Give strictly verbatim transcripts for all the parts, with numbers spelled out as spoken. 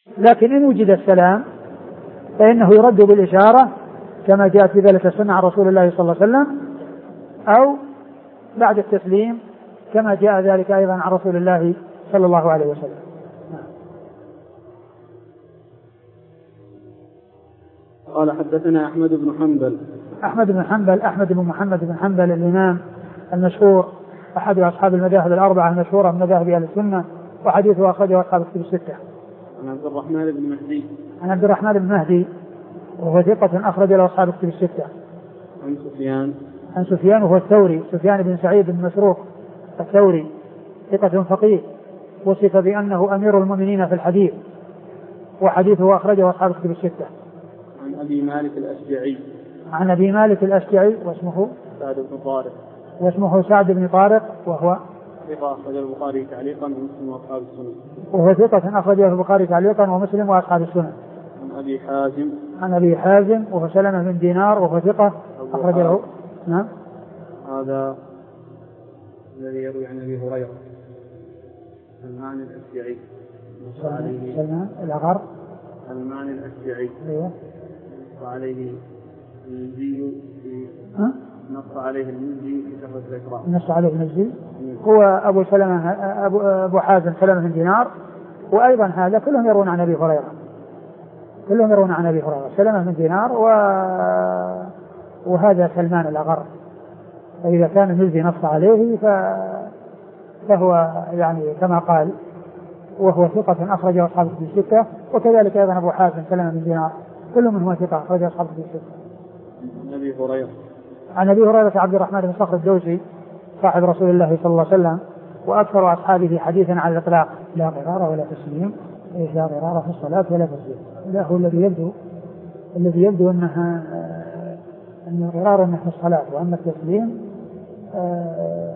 لكن إن وجد السلام فإنه يرد بالإشارة كما جاء في ذلك السنة عن رسول الله صلى الله عليه وسلم، أو بعد التسليم كما جاء ذلك أيضا عن رسول الله صلى الله عليه وسلم. قال حدثنا أحمد بن حنبل. أحمد بن حنبل أحمد بن محمد بن حنبل الإمام المشهور أحد أصحاب المذاهب الأربعة المشهورة من مذاهب أهل السنة، وحديثه أخرجه أصحاب الكتب الستة. عن عبد الرحمن بن مهدي. عن عبد الرحمن بن مهدي وهو ثقة أخرج له أصحاب الكتب الستة. عن سفيان. عن سفيان وهو الثوري سفيان بن سعيد بن مسروق الثوري ثقة فقيه، وصف بأنه أمير المؤمنين في الحديث، وحديثه أخرجه أصحاب الكتب الستة. عن أبي مالك الأشجعي. عن أبي مالك الأشجعي واسمه سعد بن طارق. واسمه سعد بن طارق وهو ثقة أخرجه البخاري تعليقا ومسلم وأصحاب السنن. وهو ثقة أخرجه البخاري تعليقا ومسلم وأصحاب السنن. عن أبي حازم. عن أبي حازم وهو سلمة بن دينار وهو ثقة أخرجه. نعم. هذا الذي يروي عن أبي هريرة سلمان الأشجعي. سلمان الأغر. سلمان الأشجعي. أيوه. وعليه المزي نص عليه المزي في شرح الإقراء. نص عليه المزي هو أبو سلمة أبو, أبو حازم سلمة بن دينار، وأيضا هذا كلهم يرون عن أبي هريرة كلهم يرون عن أبي هريرة سلمة بن دينار و... وهذا سلمان الأغر. فإذا كان المزي نص عليه ف... فهو يعني كما قال وهو ثقة أخرجه أصحاب الكتب الستة، وكذلك أيضا أبو حازم سلمة بن دينار كل منهم ثقة أخرجه أصحاب الكتب الستة. عن أبي هريرة. عن أبي هريرة عبد الرحمن بن صخر الدوسي صاحب رسول الله صلى الله عليه وسلم وأكثر أصحابه حديثا على الإطلاق، لا غرار ولا تسليم، لا غرار في الصلاة ولا تسليم. لا هو الذي يبدو الذي يبدو أنها أن الغرار أنه في الصلاة، وأما التسليم آه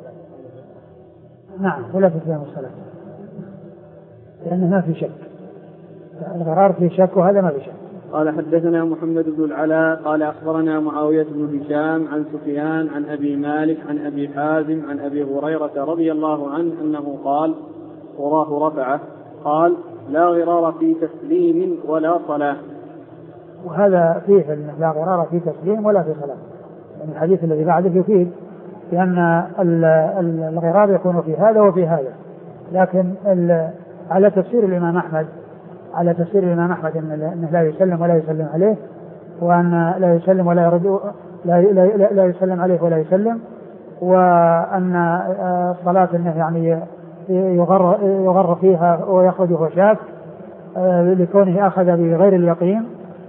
نعم ولا تسليم الصلاة، لأنه ما في شك. الغرار في شك وهذا ما في شك. قال حدثنا محمد بن العلاء قال أخبرنا معاوية بن هشام عن سفيان عن أبي مالك عن أبي حازم عن أبي هريرة رضي الله عنه أنه قال وراه رفعه قال لا غرار في تسليم ولا صلاة. وهذا فيه لا غرار في تسليم ولا في صلاة، يعني الحديث الذي بعده يفيد بأن الغرار يكون في هذا وفي هذا، لكن على تفسير الإمام أحمد على تفسير الإمام أحمد أنه لا يسلم ولا يسلم عليه، وأن لا يسلم ولا يرد لا, لا, لا يسلم عليه ولا يسلم، وأن الصلاة أنه يعني يغر, يغر فيها ويخرج وهو شاك لكونه أخذ بغير اليقين.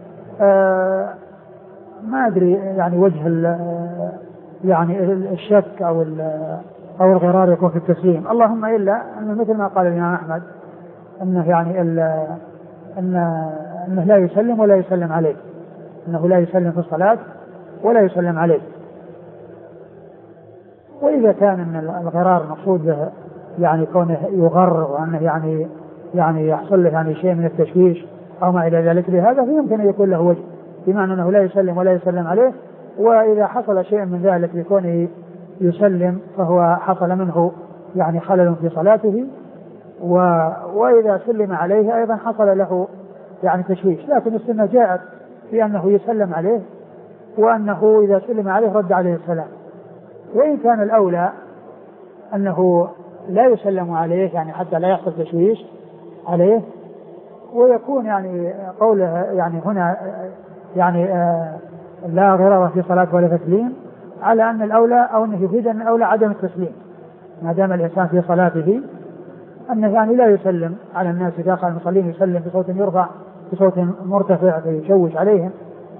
ما أدري يعني وجه يعني الشك أو أو الغرار يكون في التسليم، اللهم إلا أنه مثل ما قال الإمام أحمد أنه يعني أن أنه لا يسلم ولا يسلم عليه، أنه لا يسلم في الصلاة ولا يسلم عليه. وإذا كان أن الغرار مقصود به يعني كونه يغر وأنه يعني يعني يحصل له يعني شيء من التشويش أو ما إلى ذلك بهذا، فيمكن أن يكون له وجه، بمعنى أنه لا يسلم ولا يسلم عليه، وإذا حصل شيء من ذلك بكونه يسلم فهو حصل منه يعني خلل في صلاته، و... وإذا سلم عليه أيضا حصل له يعني تشويش. لكن السنة جاءت بأنه يسلم عليه، وأنه إذا سلم عليه رد عليه السلام. وإن كان الأولى أنه لا يسلم عليه يعني حتى لا يحصل تشويش عليه، ويكون يعني قوله يعني هنا يعني آه لا غرار في صلاة ولا تسليم، على أن الأولى أو أنه يفيد أن الأولى عدم التسليم ما دام الإنسان في صلاته، أنه يعني لا يسلم على الناس داخل المصلين، يسلم بصوت يرفع بصوت مرتفع فيشوش عليهم.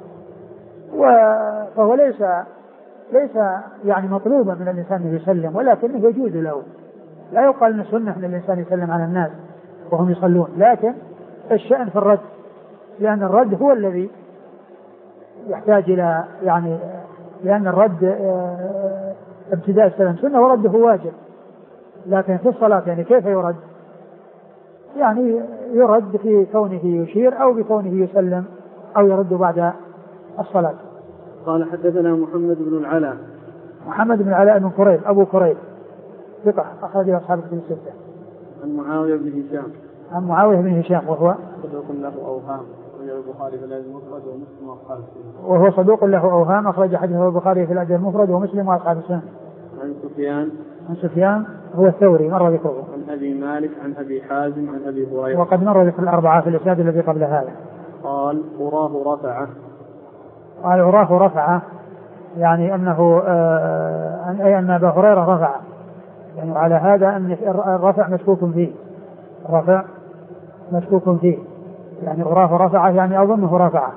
فهو ليس ليس يعني مطلوبا من الإنسان أن يسلم، ولكنه يجوز له. لا يقال أن السنة أن الإنسان يسلم على الناس وهم يصلون، لكن الشأن في الرد، لأن الرد هو الذي يحتاج إلى يعني لأن الرد ابتداء السلام سنة ورده واجب، لكن في الصلاة يعني كيف يرد؟ يعني يرد في كونه يشير أو بكونه يسلم أو يرد بعد الصلاة. قال حدثنا محمد بن العلاء محمد بن العلاء بن كريب أبو كريب ثقة أخرج أصحاب الكتب الستة. عن معاوية بن هشام عن معاوية بن هشام وهو صدوق له أوهام أخرجه البخاري في الأدب المفرد ومسلم وأصحاب السنن. وهو صدوق له أوهام أخرج حديثه البخاري في الأدب المفرد ومسلم وأصحاب السنن. عن سفيان عن سفيان هو الثوري مر ذكره. عن أبي مالك عن أبي حازم عن أبي هريرة وقد مر ذكر الأربعة في الإسناد الذي قبل هذا. قال أراه رفعه. قال أراه رفعه يعني أنه آه أي أن أبا هريرة رفع، يعني على هذا أن الرفع مشكوك فيه، الرفع مشكوك فيه يعني أراه رفعه يعني أظنه رفعه.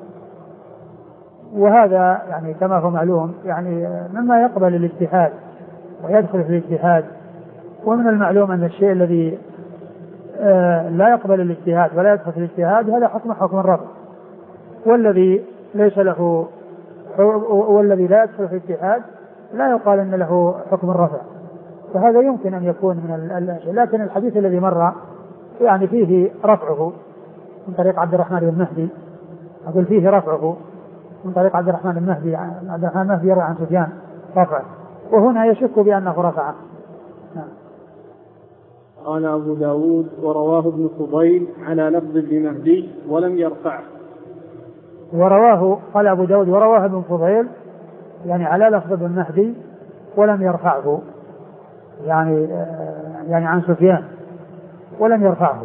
وهذا يعني كما هو معلوم يعني مما يقبل الاجتهاد ويدخل في الاجتهاد. ومن المعلوم أن الشيء الذي آه لا يقبل الاجتهاد ولا يدخل في الاجتهاد هذا حكم حكم الرفع، والذي ليس له والذي لا يدخل في الاجتهاد لا يقال أن له حكم الرفع، فهذا يمكن أن يكون من الأشياء. لكن الحديث الذي مر يعني فيه رفعه من طريق عبد الرحمن بن مهدي، أقول فيه رفعه من طريق عبد الرحمن بن مهدي عبد الرحمن بن مهدي يروي عن سفيان رفعه، وهنا يشك بأنه رفعه. قال أبو داود ورواه ابن فضيل على لفظ ابن مهدي ولم يرفعه. ورواه قال أبو داود ورواه ابن فضيل يعني على لفظ ابن مهدي ولم يرفعه، يعني يعني عن سفيان ولم يرفعه.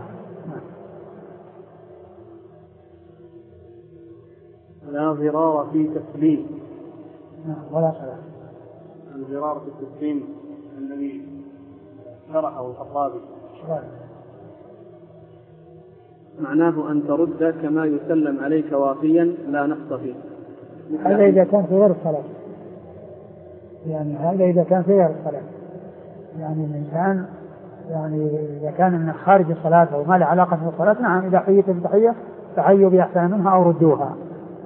لا ضرار في تسليم ولا صلاة. الضرار في التسليم الذي شرحه الخطابي معناه أن ترد كما يسلم عليك وافيا لا نقص فيه. هذا إذا كان في غير الصلاة، يعني هذا إذا كان في غير الصلاة، يعني الإنسان يعني إذا كان من خارج الصلاة أو ما له علاقة بالصلاة نعم إذا حييت بتحية فحيوا بأحسن منها أو ردوها.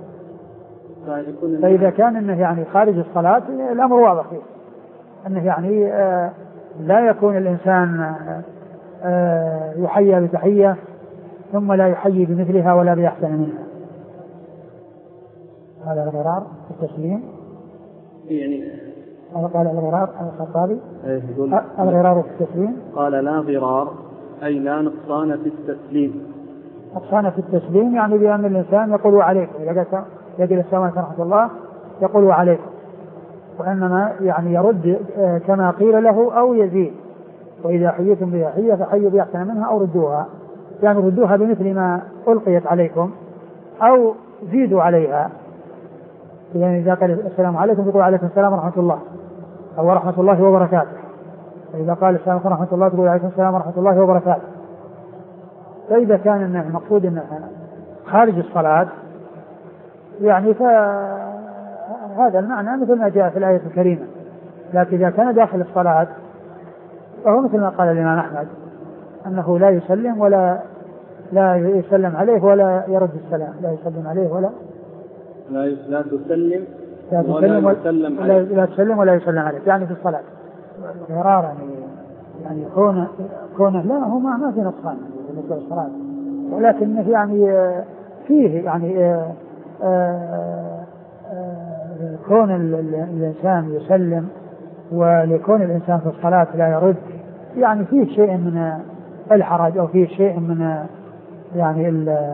فإذا كان إنه يعني خارج الصلاة الأمر واضح فيه أنه يعني آه لا يكون الإنسان آه يحيى بتحية ثم لا يحيي بمثلها ولا بأحسن منها. هذا الغرار في التسليم يعني قال الغرار الخطابي يقول الغرار في التسليم قال لا ضرار أي لا نقصان في التسليم. نقصان في التسليم يعني بأن الإنسان يقول عليكم إذا قال يقول السلام عليكم ورحمة الله يقول عليكم، وإنما يعني يرد كما قيل له أو يزيد. وإذا حييتم بتحية فحيوا بأحسن منها أو ردوها، يعني ردوها بمثل ما ألقيت عليكم أو زيدوا عليها. يعني إذا قال السلام عليكم تقول عليكم السلام ورحمة الله أو ورحمة الله وبركاته، فإذا قال السلام عليكم ورحمة الله تقول عليكم السلام ورحمة الله وبركاته. فإذا كان المقصود أنه خارج الصلاة يعني فهذا المعنى مثل ما جاء في الآية الكريمة، لكن إذا كان داخل الصلاة فهو مثل ما قال الإمام أحمد أنه لا يسلم ولا لا يسلم عليه ولا يرد السلام، لا يسلم عليه ولا لا لا تسلم لا تسلم ولا يسلم عليه، لا تسلم ولا يسلم عليه، يعني في الصلاة غرار يعني يعني كونه كونه لا هو ما ما في نقصان بالنسبة للصلاة، ولكن يعني فيه يعني آه آه كون الإنسان يسلم ولكون الإنسان في الصلاة لا يرد يعني فيه شيء من الحرج أو فيه شيء من يعني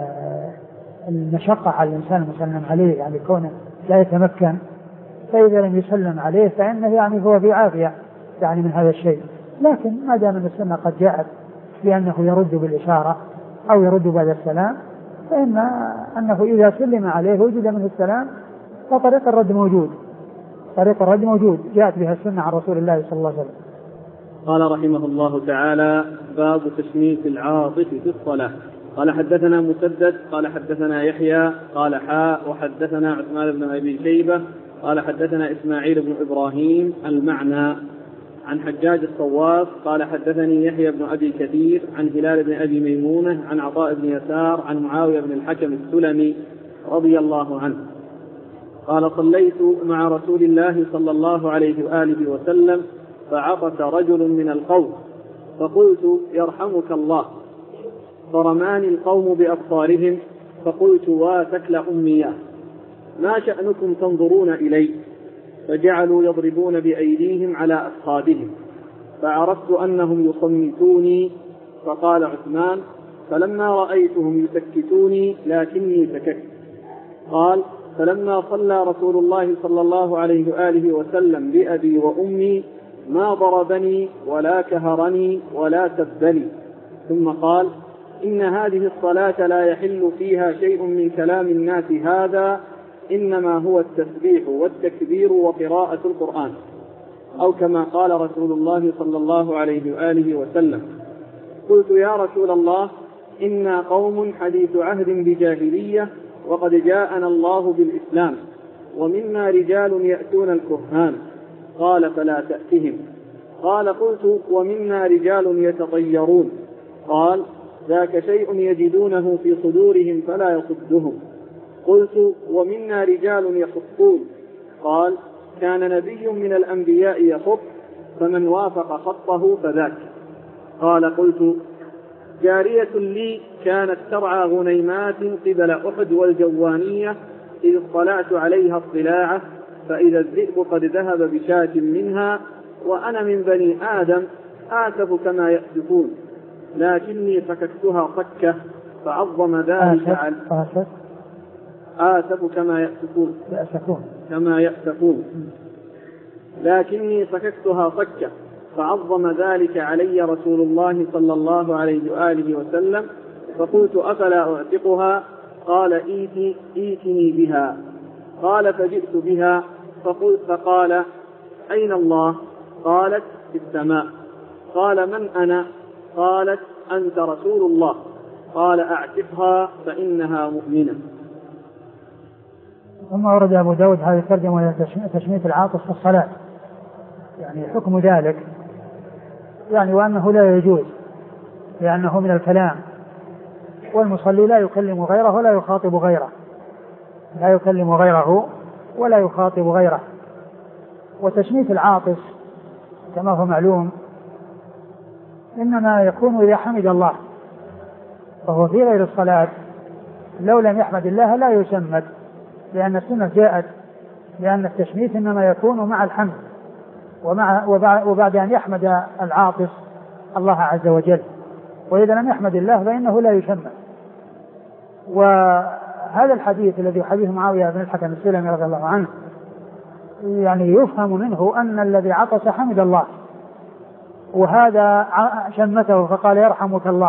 المشقة على الإنسان المسلم عليه، يعني كونه لا يتمكن، فإذا لم يسلم عليه فإنه يعني هو في عافية يعني من هذا الشيء. لكن ما دام أن السنة قد جاءت بأنه يرد بالإشارة أو يرد بعد السلام فإن أنه إذا سلم عليه وجد منه السلام فطريق الرد موجود، طريق الرد موجود جاءت بها السنة عن رسول الله صلى الله عليه وسلم. قال رحمه الله تعالى باب تشميت العاطف في الصلاة. قال حدثنا مسدد قال حدثنا يحيى قال حاء وحدثنا عثمان بن أبي شيبة قال حدثنا إسماعيل بن إبراهيم المعنى عن حجاج الصواف قال حدثني يحيى بن أبي كثير عن هلال بن أبي ميمونة عن عطاء بن يسار عن معاوية بن الحكم السلمي رضي الله عنه قال صليت مع رسول الله صلى الله عليه وآله وسلم فعطس رجل من القوم فقلت يرحمك الله، فرماني القوم بأبصارهم فقلت واتكل أمياه ما شأنكم تنظرون إلي؟ فجعلوا يضربون بأيديهم على أفخاذهم فعرفت أنهم يصمتوني، فقال عثمان فلما رأيتهم يسكتوني لكني سكت. قال فلما صلى رسول الله صلى الله عليه وآله وسلم بأبي وأمي ما ضربني ولا كهرني ولا سبني. ثم قال إن هذه الصلاة لا يحل فيها شيء من كلام الناس هذا، إنما هو التسبيح والتكبير وقراءة القرآن، أو كما قال رسول الله صلى الله عليه وآله وسلم. قلت يا رسول الله إنا قوم حديث عهد بجاهلية وقد جاءنا الله بالإسلام، ومنا رجال يأتون الكهان. قال فلا تأتهم. قال قلت ومنا رجال يتطيرون. قال ذاك شيء يجدونه في صدورهم فلا يصدهم. قلت ومنا رجال يخطون. قال كان نبي من الأنبياء يخط، فمن وافق خطه فذاك. قال قلت جارية لي كانت ترعى غنيمات قبل أحد والجوانية، إذ اطلعت عليها اطلاعة فإذا الذئب قد ذهب بشاة منها، وأنا من بني آدم آسف كما يأسفون، لكني فككتها فكة فعظم ذلك عن آسف آسف كما يأسفون كما يأسفون لكني فككتها فكة فعظم ذلك علي رسول الله صلى الله عليه وآله وسلم. فقلت أفلا أعتقها؟ قال إيتي إيتني بها. قال فجئت بها فقلت فقال أين الله؟ قالت في السماء. قال من أنا؟ قالت أنت رسول الله. قال أعتقها فإنها مؤمنة. ثم ورد أبو داود هذه الترجمة إلى تشميت العاطس في الصلاة، يعني حكم ذلك، يعني وأنه لا يجوز لأنه من الكلام، والمصلي لا يكلم غيره ولا يخاطب غيره لا يكلم غيره ولا يخاطب غيره. وتشميت العاطس كما هو معلوم إنما يكون إذا حمد الله، فهو في غير الصلاة لو لم يحمد الله لا يشمت، لأن السنة جاءت لأن التشميت إنما يكون مع الحمد ومع وبعد أن يحمد العاطس الله عز وجل، وإذا لم يحمد الله فإنه لا يشمت. وهذا الحديث الذي حديث معاوية بن الحكم السلمي رضي الله عنه يعني يفهم منه أن الذي عطس حمد الله، وهذا شمته فقال يرحمك الله،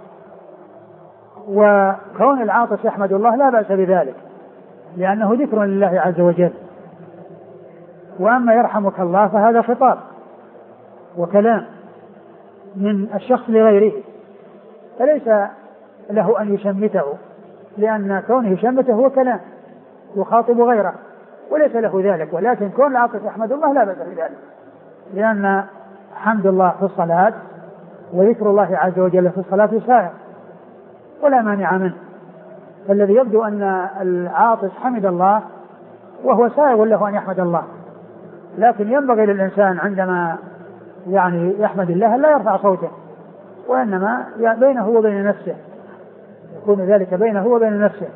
وكون العاطس يحمد الله لا بأس بذلك لأنه ذكر لله عز وجل. وأما يرحمك الله فهذا خطاب وكلام من الشخص لغيره، فليس له أن يشمته، لأن كونه يشمته هو كلام يخاطب غيره وليس له ذلك. ولكن كون العاطس يحمد الله لا بأس بذلك، لأن حمد الله في الصلاة وذكر الله عز وجل في الصلاة سائر ولا مانع منه. فالذي يبدو أن العاطس حمد الله وهو سائغ له أن يحمد الله، لكن ينبغي للإنسان عندما يعني يحمد الله لا يرفع صوته، وإنما بينه وبين نفسه، يكون ذلك بينه وبين نفسه.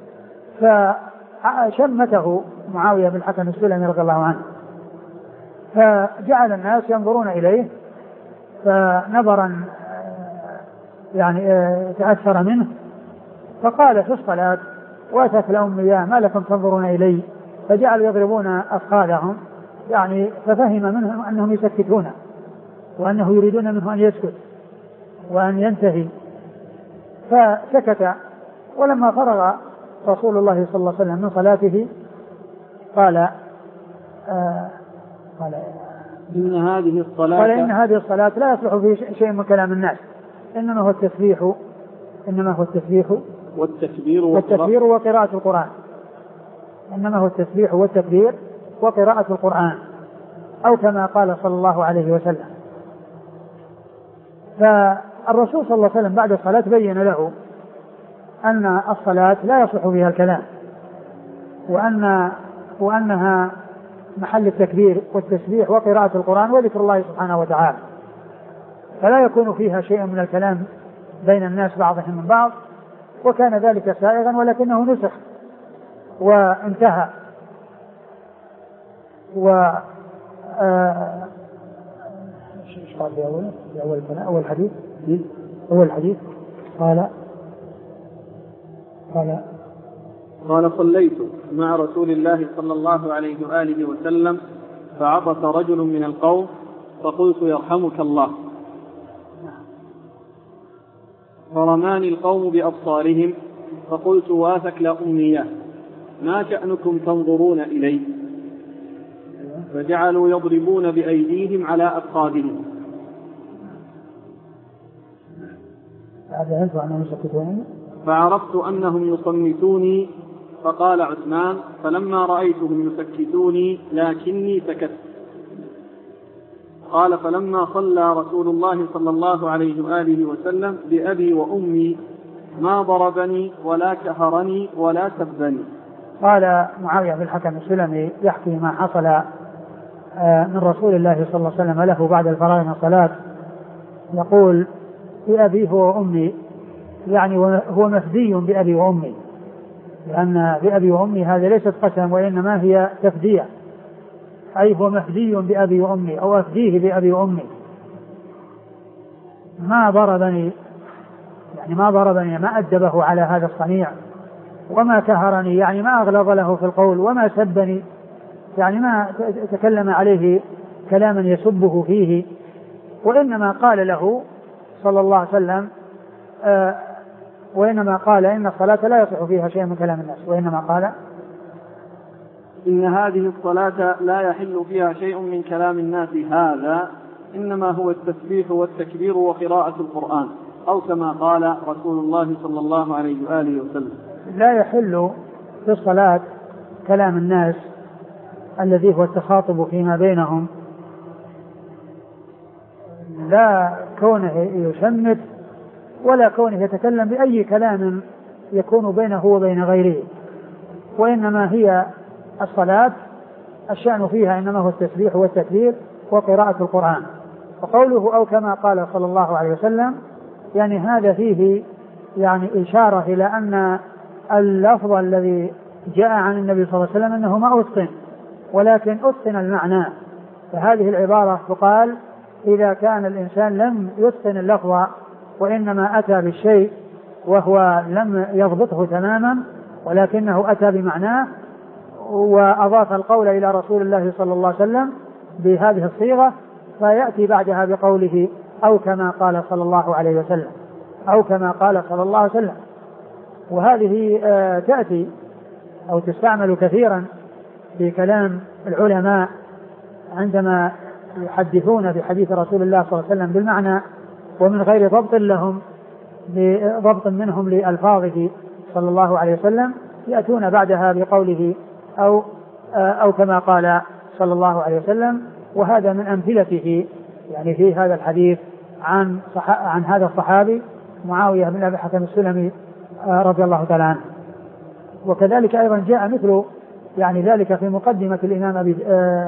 فشمته معاوية بن الحكم السلمي رضي الله عنه، فجعل الناس ينظرون إليه، فنظرا يعني تأثر منه فقال في الصلاة واتت لهم إياه ما لكم تنظرون إلي، فجعلوا يضربون أفخاذهم، يعني ففهم منهم أنهم يسكتون وأنه يريدون منه أن يسكت وأن ينتهي، فسكت. ولما فرغ رسول الله صلى الله عليه وسلم من صلاته قال آه قال إن هذه الصلاة قال إن هذه الصلاة لا يصلح فيه شيء من كلام الناس، إنما هو التسبيح إنما هو التسبيح والتكبير والتكبير وقراءة القرآن إنما هو التسبيح والتكبير وقراءة القرآن، أو كما قال صلى الله عليه وسلم. فالرسول صلى الله عليه وسلم بعد الصلاة بين له أن الصلاة لا يصلح فيها الكلام، وأن وأنها محل التكبير والتسبيح وقراءة القرآن وذكر الله سبحانه وتعالى، فلا يكون فيها شيء من الكلام بين الناس بعضهم من بعض. وكان ذلك سائغا ولكنه نسخ وانتهى. و ايش قال في اول في اول اول حديث اول حديث قال قال قال صليت مع رسول الله صلى الله عليه وآله وسلم فعطس رجل من القوم فقلت يرحمك الله، فرماني القوم بأبصارهم فقلت واثك لا أمنية ما شأنكم تنظرون إلي؟ فجعلوا يضربون بأيديهم على أفخاذهم. فعرفت أنهم يصمتوني، فقال عثمان فلما رأيتهم يسكتوني لكني سكت. قال فلما صلى رسول الله صلى الله عليه وآله وسلم بأبي وأمي ما ضربني ولا كهرني ولا سبني. قال معاوية بن الحكم السلمي يحكي ما حصل من رسول الله صلى الله عليه وسلم له بعد الفراغ من الصلاة، يقول بأبي وأمي، يعني هو مفدي بأبي وأمي، لأن بأبي وأمي هذا ليست قسم وإنما هي تفدية، أي هو مفدي بأبي وأمي أو أفديه بأبي وأمي. ما ضربني، يعني ما ضربني ما أدبه على هذا الصنيع، وما كهرني يعني ما أغلظ له في القول، وما سبني يعني ما تكلم عليه كلاما يسبه فيه، وإنما قال له صلى الله عليه وسلم آه وإنما قال إن الصلاة لا يصح فيها شيء من كلام الناس، وإنما قال إن هذه الصلاة لا يحل فيها شيء من كلام الناس، هذا إنما هو التسبيح والتكبير وقراءة القرآن، أو كما قال رسول الله صلى الله عليه وآله وسلم. لا يحل في الصلاة كلام الناس الذي هو التخاطب فيما بينهم، لا كونه يشمت ولا كونه يتكلم بأي كلام يكون بينه وبين غيره، وإنما هي الصلاة الشأن فيها إنما هو التسبيح والتكبير وقراءة القرآن. وقوله أو كما قال صلى الله عليه وسلم يعني هذا فيه يعني إشارة إلى أن اللفظ الذي جاء عن النبي صلى الله عليه وسلم أنه ما أتقن، ولكن أتقن المعنى. فهذه العبارة تقال إذا كان الإنسان لم يتقن اللفظ وإنما أتى بالشيء وهو لم يضبطه تماما، ولكنه أتى بمعناه وأضاف القول إلى رسول الله صلى الله عليه وسلم بهذه الصيغة، فيأتي بعدها بقوله أو كما قال صلى الله عليه وسلم، أو كما قال صلى الله عليه وسلم. وهذه آه تأتي أو تستعمل كثيرا في كلام العلماء عندما يحدثون بحديث رسول الله صلى الله عليه وسلم بالمعنى ومن غير ضبط لهم ضبط منهم لألفاظه صلى الله عليه وسلم، يأتون بعدها بقوله أو أو كما قال صلى الله عليه وسلم. وهذا من أمثلته يعني في هذا الحديث عن عن هذا الصحابي معاوية بن أبي الحكم السلمي رضي الله تعالى عنه. وكذلك أيضا جاء مثل يعني ذلك في مقدمة الإمام أبي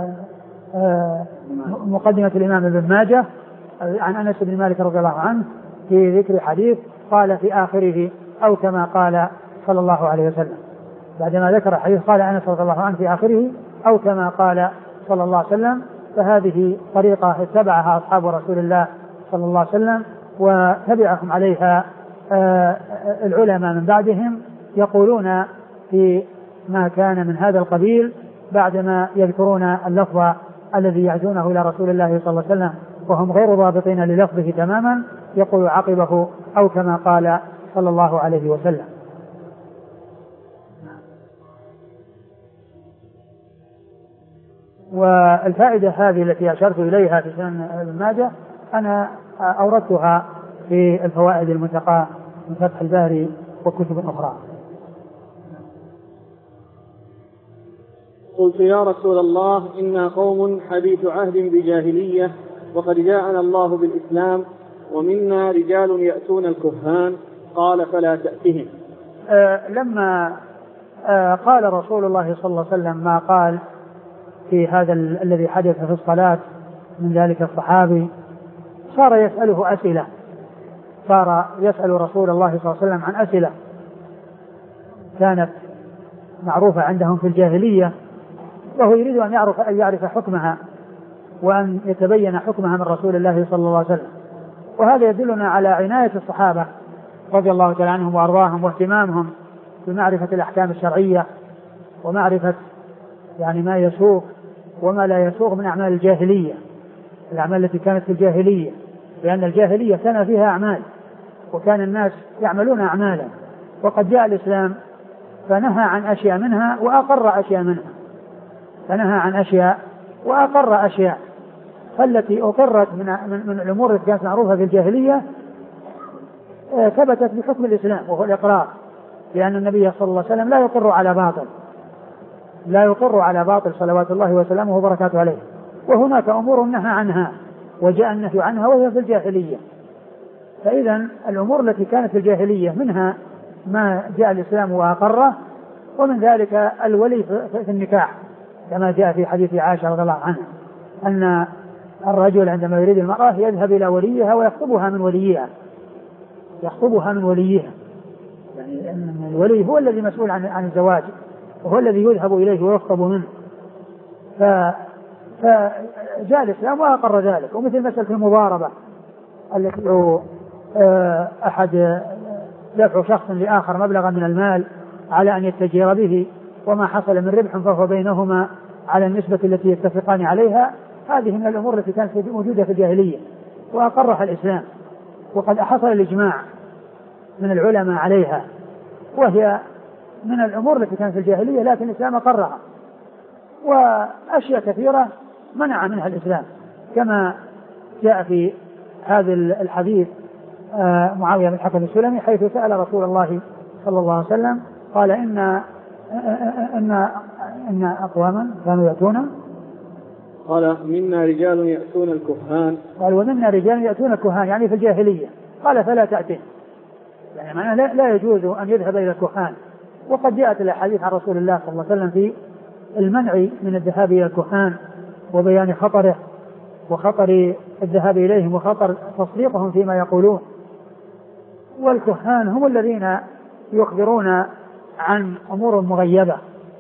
مقدمة الإمام ابن ماجه عن أنس بن مالك رضي الله عنه في ذكر حديث قال في آخره أو كما قال صلى الله عليه وسلم. بعدما ذكر الحديث قال أنس رضي الله عنه في آخره أو كما قال صلى الله عليه وسلم. فهذه طريقة اتبعها أصحاب رسول الله صلى الله عليه وسلم وتبعهم عليها العلماء من بعدهم، يقولون في ما كان من هذا القبيل بعدما يذكرون اللفظ الذي يعزونه إلى رسول الله صلى الله عليه وسلم وهم غير ضابطين للفظه تماما، يقول عقبه أو كما قال صلى الله عليه وسلم. والفائدة هذه التي أشرت إليها في سنن ابن ماجه أنا أوردتها في الفوائد المنتقاة من فتح الباري وكتب أخرى. قلت يا رسول الله إنا قوم حديث عهد بجاهلية وقد جاءنا الله بالإسلام ومنا رجال يأتون الكهان، قال فلا تأتهم. آه لما آه قال رسول الله صلى الله عليه وسلم ما قال في هذا ال- الذي حدث في الصلاة من ذلك الصحابي، صار يسأله أسئلة، صار يسأل رسول الله صلى الله عليه وسلم عن أسئلة كانت معروفة عندهم في الجاهلية، وهو يريد أن يعرف, أن يعرف حكمها وأن يتبين حكمها من رسول الله صلى الله عليه وسلم. وهذا يدلنا على عناية الصحابة رضي الله تعالى عنهم وأرضاهم، واهتمامهم بمعرفة الأحكام الشرعية ومعرفة يعني ما يسوق وما لا يسوق من أعمال الجاهلية، الأعمال التي كانت في الجاهلية، لأن الجاهلية كان فيها أعمال وكان الناس يعملون أعمالا، وقد جاء الإسلام فنهى عن أشياء منها وأقر أشياء منها، فنهى عن أشياء وأقر أشياء، فالتي أقرت من, من, من الأمور التي كانت معروفة في الجاهلية ثبتت بحكم الإسلام وهو الإقرار، لأن النبي صلى الله عليه وسلم لا يقر على باطل، لا يقر على باطل صلوات الله وسلامه وبركاته عليه. وهناك أمور نهى عنها وجاء النهي عنها وهي في الجاهلية، فإذا الأمور التي كانت في الجاهلية منها ما جاء الإسلام وأقره، ومن ذلك الولي في النكاح كما جاء في حديث عائشة رضي الله عنها أن الرجل عندما يريد المرأة يذهب إلى وليها ويخطبها من وليها، يخطبها من وليها، يعني أن الولي هو الذي مسؤول عن عن الزواج وهو الذي يذهب إليه ويخطب منه. ف فجاء الإسلام وأقر ذلك. ومثل مسألة المضاربة التي أحد دفع شخص لآخر مبلغا من المال على أن يتجر به، وما حصل من ربح فهو بينهما على النسبة التي يتفقان عليها، هذه من الأمور التي كانت موجودة في الجاهلية وأقرها الإسلام، وقد حصل الإجماع من العلماء عليها، وهي من الأمور التي كانت في الجاهلية لكن الإسلام أقرها. وأشياء كثيرة منع منها الإسلام كما جاء في هذا الحديث معاوية بن الحكم السلمي حيث سأل رسول الله صلى الله عليه وسلم قال إن إن إن أقواما كانوا يأتون، قال منا رجال يأتون الكهان، قال ومنا رجال يأتون الكهان يعني في الجاهلية، قال فلا تأتين، يعني معناه لا, لا يجوز أن يذهب إلى الكهان. وقد جاءت الأحاديث عن رسول الله صلى الله عليه وسلم في المنع من الذهاب إلى الكهان وبيان خطره وخطر الذهاب إليهم وخطر تصديقهم فيما يقولون. والكهان هم الذين يخبرون عن أمور مغيبة،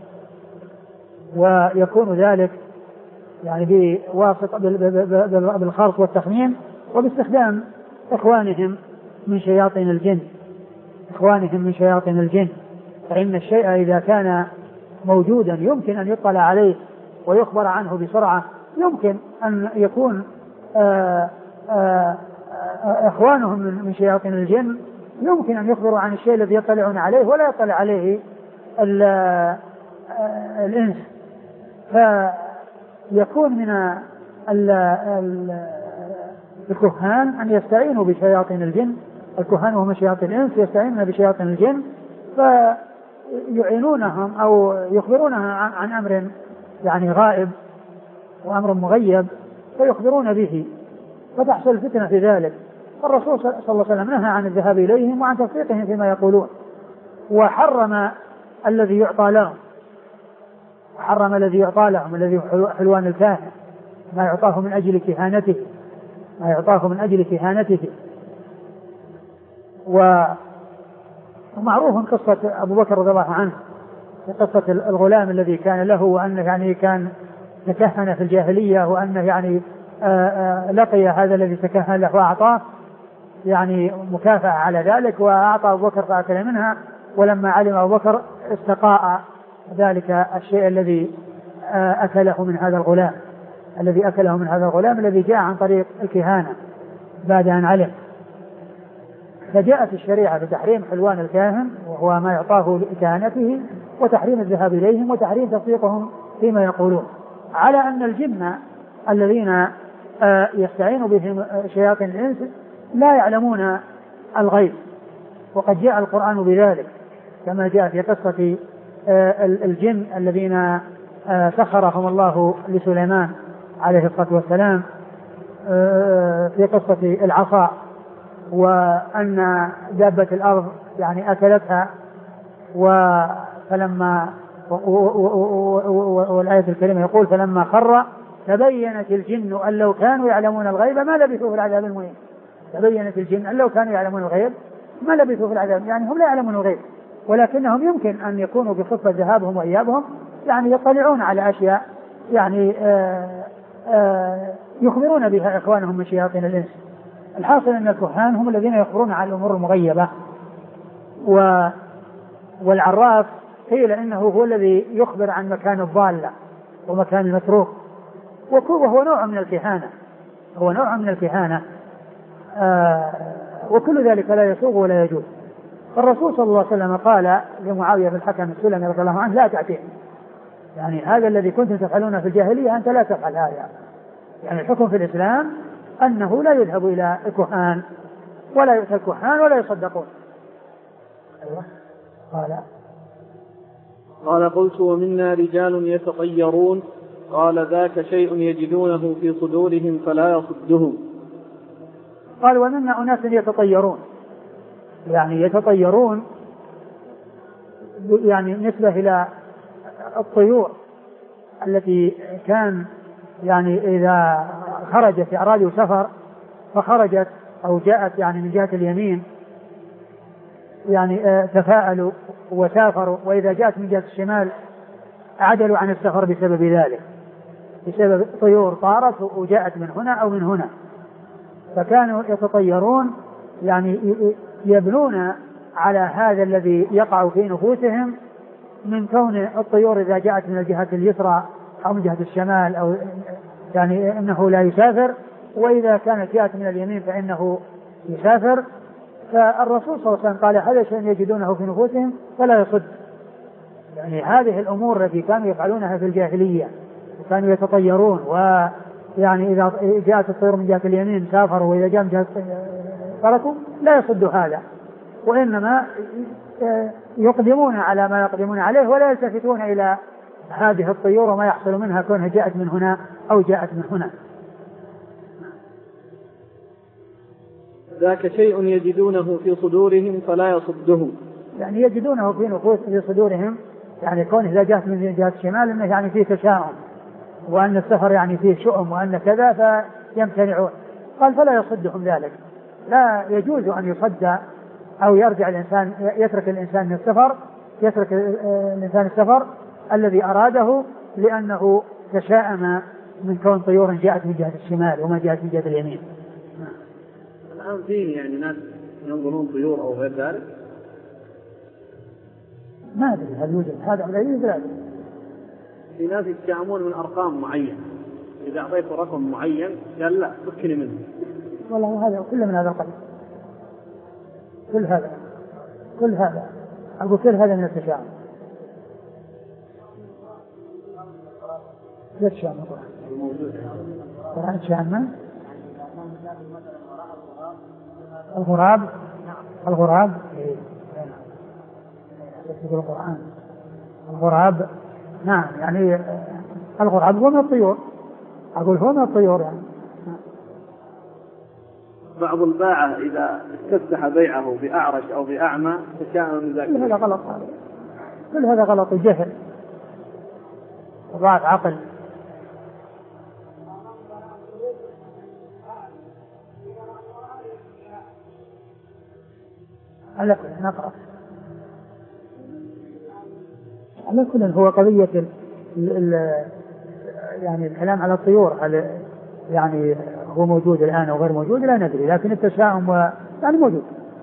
ويكون ذلك يعني بواسطة بالخرص والتخمين وباستخدام إخوانهم من شياطين الجن، إخوانهم من شياطين الجن. فإن الشيء إذا كان موجودا يمكن أن يطلع عليه ويخبر عنه بسرعة، يمكن أن يكون آآ آآ إخوانهم من شياطين الجن يمكن أن يخبروا عن الشيء الذي يطلعون عليه ولا يطلع عليه الإنس، فيكون من الكهان أن يستعينوا بشياطين الجن، الكهان وهم شياطين الإنس يستعينون بشياطين الجن فيعينونهم أو يخبرونهم عن أمر يعني غائب وأمر مغيب فيخبرون به فتحصل الفتنة في ذلك. الرسول صلى الله عليه وسلم نهى عن الذهاب إليهم وعن تصديقهم فيما يقولون، وحرم الذي يعطى لهم، وحرم الذي يعطى لهم الذي حلوان الكاهن، ما يعطاه من أجل كهانته، ما يعطاه من أجل كهانته. ومعروف قصة أبو بكر رضي الله عنه، قصة الغلام الذي كان له وأنه يعني كان تكهن في الجاهلية، وأنه يعني آآ آآ لقي هذا الذي تكهن له وأعطاه يعني مكافأة على ذلك، وأعطى أبو بكر فأكل منها، ولما علم أبو بكر استقاء ذلك الشيء الذي أكله من هذا الغلام الذي أكله من هذا الغلام الذي جاء عن طريق الكهانة بعد أن علم. فجاءت الشريعة بتحريم حلوان الكاهن وهو ما يعطاه لكهانته، وتحريم الذهاب إليهم، وتحريم تصديقهم فيما يقولون، على أن الجن الذين يستعين بهم شياطين الإنس لا يعلمون الغيب، وقد جاء القرآن بذلك كما جاء في قصة الجن الذين سخرهم الله لسليمان عليه الصلاة والسلام في قصة العصا، وأن دابة الأرض يعني أكلتها، فلما والآية الكريمة يقول فلما خر تبينت الجن أن لو كانوا يعلمون الغيب ما لبثوا في العذاب المهين. تبينت الجن أن لو كانوا يعلمون الغيب ما لبثوا في العذاب، يعني هم لا يعلمون الغيب، ولكنهم يمكن أن يكونوا بخفة ذهابهم وإيابهم يعني يطلعون على أشياء يعني آآ آآ يخبرون بها إخوانهم من شياطين الإنس. الحاصل أن الكهان هم الذين يخبرون عن الأمور المغيبة و والعراف قيل إنه هو الذي يخبر عن مكان الضالة ومكان المتروك، وهو نوع من الكهانة، هو نوع من الكهانة آه وكل ذلك لا يسوغ ولا يجوز. الرسول صلى الله عليه وسلم قال لمعاوية بن الحكم السلمي رضي الله عنه لا تعتيه، يعني هذا الذي كنتم تفعلون في الجاهلية أنت لا تفعل هذا. يعني الحكم في الإسلام أنه لا يذهب إلى الكهان ولا يؤتى الكهان ولا يصدقون. أيوة. قال قال قلت ومنا رجال يتطيرون قال ذاك شيء يجدونه في صدورهم فلا يصدهم. قال ومنا أناس يتطيرون، يعني يتطيرون يعني نسبة إلى الطيور التي كان يعني إذا خرجت أرادوا سفر فخرجت أو جاءت يعني من جهة اليمين يعني تفاءلوا وسافروا، وإذا جاءت من جهة الشمال عدلوا عن السفر بسبب ذلك، بسبب طيور طارت وجاءت من هنا أو من هنا، فكانوا يتطيرون يعني يبنون على هذا الذي يقع في نفوسهم من كون الطيور إذا جاءت من الجهة اليسرى أو من جهة الشمال أو يعني إنه لا يسافر، وإذا كانت جاءت من اليمين فإنه يسافر. فالرسول صلى الله عليه وسلم قال هذا شيء يجدونه في نفوسهم فلا يصد. يعني هذه الأمور التي كانوا يفعلونها في الجاهلية وكانوا يتطيرون، ويعني إذا جاءت الطيور من جهة اليمين سافروا وإذا جاءت من جهة تركوا، لا يصد هذا، وإنما يقدمون على ما يقدمون عليه ولا يلتفتون إلى هذه الطيور وما يحصل منها كونها جاءت من هنا أو جاءت من هنا. ذاك شيء يجدونه في صدورهم فلا يصدهم، يعني يجدونه في نفوس في صدورهم، يعني كون إذا جاءت من جهة الشمال إنه يعني فيه تشاؤم وأن السفر يعني فيه شؤم وأن كذا فيمتنعون. قال فلا يصدهم ذلك، لا يجوز أن يصد أو يرجع الإنسان يترك الإنسان من السفر يترك الإنسان السفر الذي أراده لأنه تشاءم من كون طيور جاءت من جهة الشمال وما جاءت من جهة اليمين. الآن فيه يعني ناس ينظرون طيور أو غير ذلك، ما أدري هل يوجد هذا ولا يوجد ذلك. في ناس يتشائمون من أرقام معينة، إذا أعطيته رقم معين قال لا فكني منه. والله هذا كل من هذا القبيل، كل هذا كل هذا أقول كل هذا من التشاؤم. لا تشاؤم القرآن تشاؤم الغراب الغراب يقول القرآن الغراب نعم، يعني الغراب هو من الطيور، أقول هو من الطيور يعني. بعض الباعة إذا استفتح بيعه بأعرج أو بأعمى تشاءم من ذلك. كل هذا غلط، هذا كل هذا غلط، الجهل وضعف عقل. على كل نقرأ على كل هو قضية ال ال يعني الكلام على الطيور، هل يعني هو موجود الآن أو غير موجود لا ندري، لكن التشاؤم يعني موجود.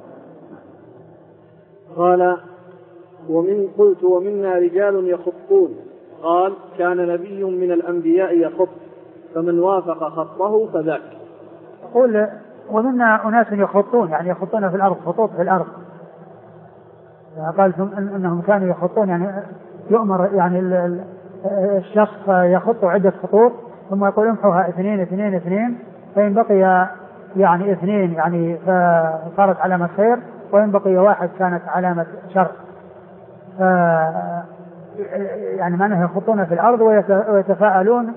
قال ومن قلت ومنا رجال يخطون قال كان نبي من الأنبياء يخط فمن وافق خطه فذاك. قل ومنا أناس يخطون يعني يخطون في الأرض، خطوط في الأرض. قال أنهم كانوا يخطون يعني يؤمر يعني الشخص يخط عدة خطوط ثم يقول امحوها اثنين اثنين اثنين، فإن بقي يعني اثنين يعني فصارت علامة خير، وإن بقي واحد كانت علامة شر. يعني معناه يخطون في الأرض ويتفاءلون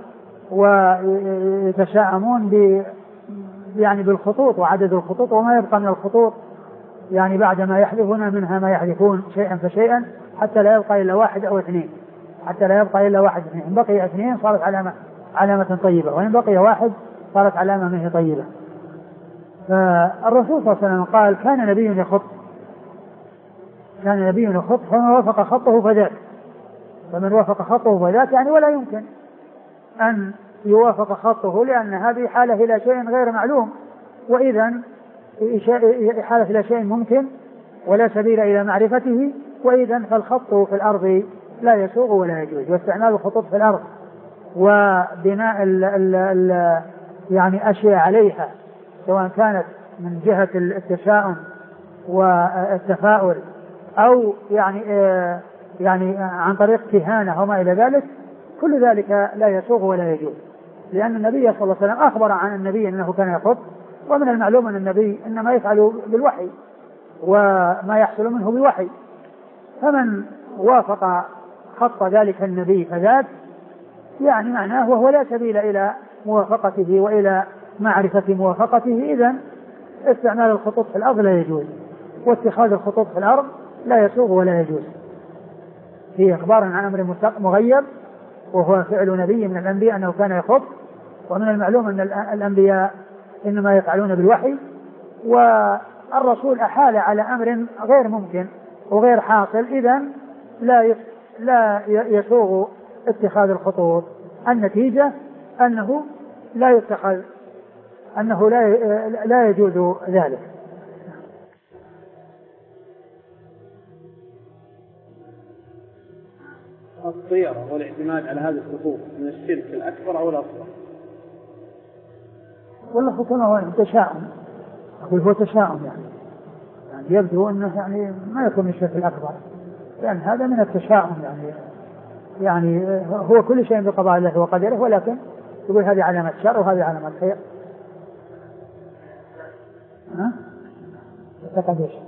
ويتشاءمون ب يعني بالخطوط وعدد الخطوط وما يبقى من الخطوط، يعني بعد ما يحذفون منها ما يحذفون شيئا فشيئا حتى لا يبقى إلا واحد أو اثنين، حتى لا يبقى إلا واحد اثنين. إن بقي اثنين صارت علامة علامة طيبة، وإن بقي واحد صارت علامة منه طيبة. فالرسول صلى الله عليه وسلم قال كان نبي يخط كان نبي يخط فمن وافق خطه فذاك، فمن وافق خطه فذاك يعني ولا يمكن أن يوافق خطه، لأن هذه حالة إلى شيء غير معلوم، وإذا حالة إلى شيء ممكن ولا سبيل إلى معرفته، وإذا فالخط في الأرض لا يسوغ ولا يجوز. واستعمال الخطوط في الأرض وبناء ال ال ال يعني أشياء عليها سواء كانت من جهة التشاؤم والتفاؤل أو يعني آه يعني عن طريق كهانة وما إلى ذلك، كل ذلك لا يسوغ ولا يجوز، لأن النبي صلى الله عليه وسلم أخبر عن النبي أنه كان يخط، ومن المعلوم أن النبي إنما يفعل بالوحي وما يحصل منه بوحي، فمن وافق خط ذلك النبي فذاك يعني معناه وهو لا سبيل إلى موافقته وإلى معرفة موافقته، إذن استعمال الخطوط في الأرض لا يجوز، واتخاذ الخطوط في الأرض لا يسوغ ولا يجوز. فيه إخبار عن أمر مغيب وهو فعل نبي من الأنبياء أنه كان يخط، ومن المعلوم أن الأنبياء إنما يفعلون بالوحي، والرسول أحال على أمر غير ممكن وغير حاصل، إذن لا لا يسوغ اتخاذ الخطوط. النتيجة أنه لا يتخذ أنه لا لا يجوز ذلك. الصيغة والاعتماد على هذه الخطوط من الشرك الأكبر أو الأصغر؟ والله كما هو تشاؤم، أقول هو تشاؤم يعني. يعني يبدو أنه يعني ما يكون الشرك الأكبر، لأن هذا من التشاؤم يعني يعني هو كل شيء بقضاء الله وقدره، ولكن يقول هذه علامة شر وهذه علامة خير. ها؟ اعتقد ايش؟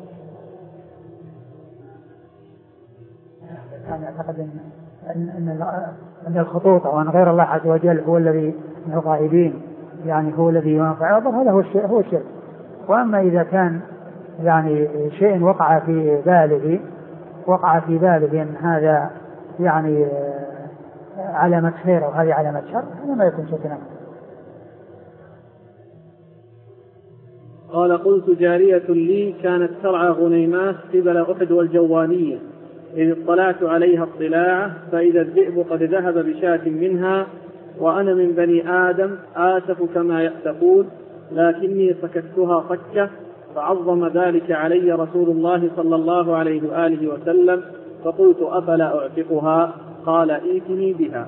يعني اعتقد ان ان ان الخطوط او ان غير الله عز وجل هو الذي من الغائبين، يعني هو الذي ينفع ويضر، هذا هو الشرك هو الشرك. واما اذا كان يعني شيء وقع في باله وقع في باله ان هذا يعني علامة خير وهذه علامة شر، هذا ما يكون شركا. قال قلت جارية لي كانت ترعى غنيمات قبل أحد والجوانية، إذ اطلعت عليها اطلاعة فإذا الذئب قد ذهب بشاة منها، وأنا من بني آدم آسف كما يأسفون، لكني سكتها سكة، فعظم ذلك علي رسول الله صلى الله عليه وآله وسلم، فقلت أفلا أعتقها؟ قال ائتني بها.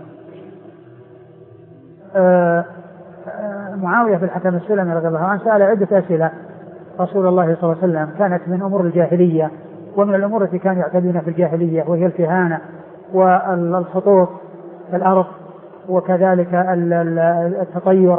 آه آه معاوية في الحكم السلمي رضي الله عنه سأل عدة أسئلة رسول الله صلى الله عليه وسلم، كانت من أمور الجاهلية ومن الأمور التي كانوا يعتدون في الجاهلية، وهي الكهانة والخطوط في الأرض وكذلك التطير،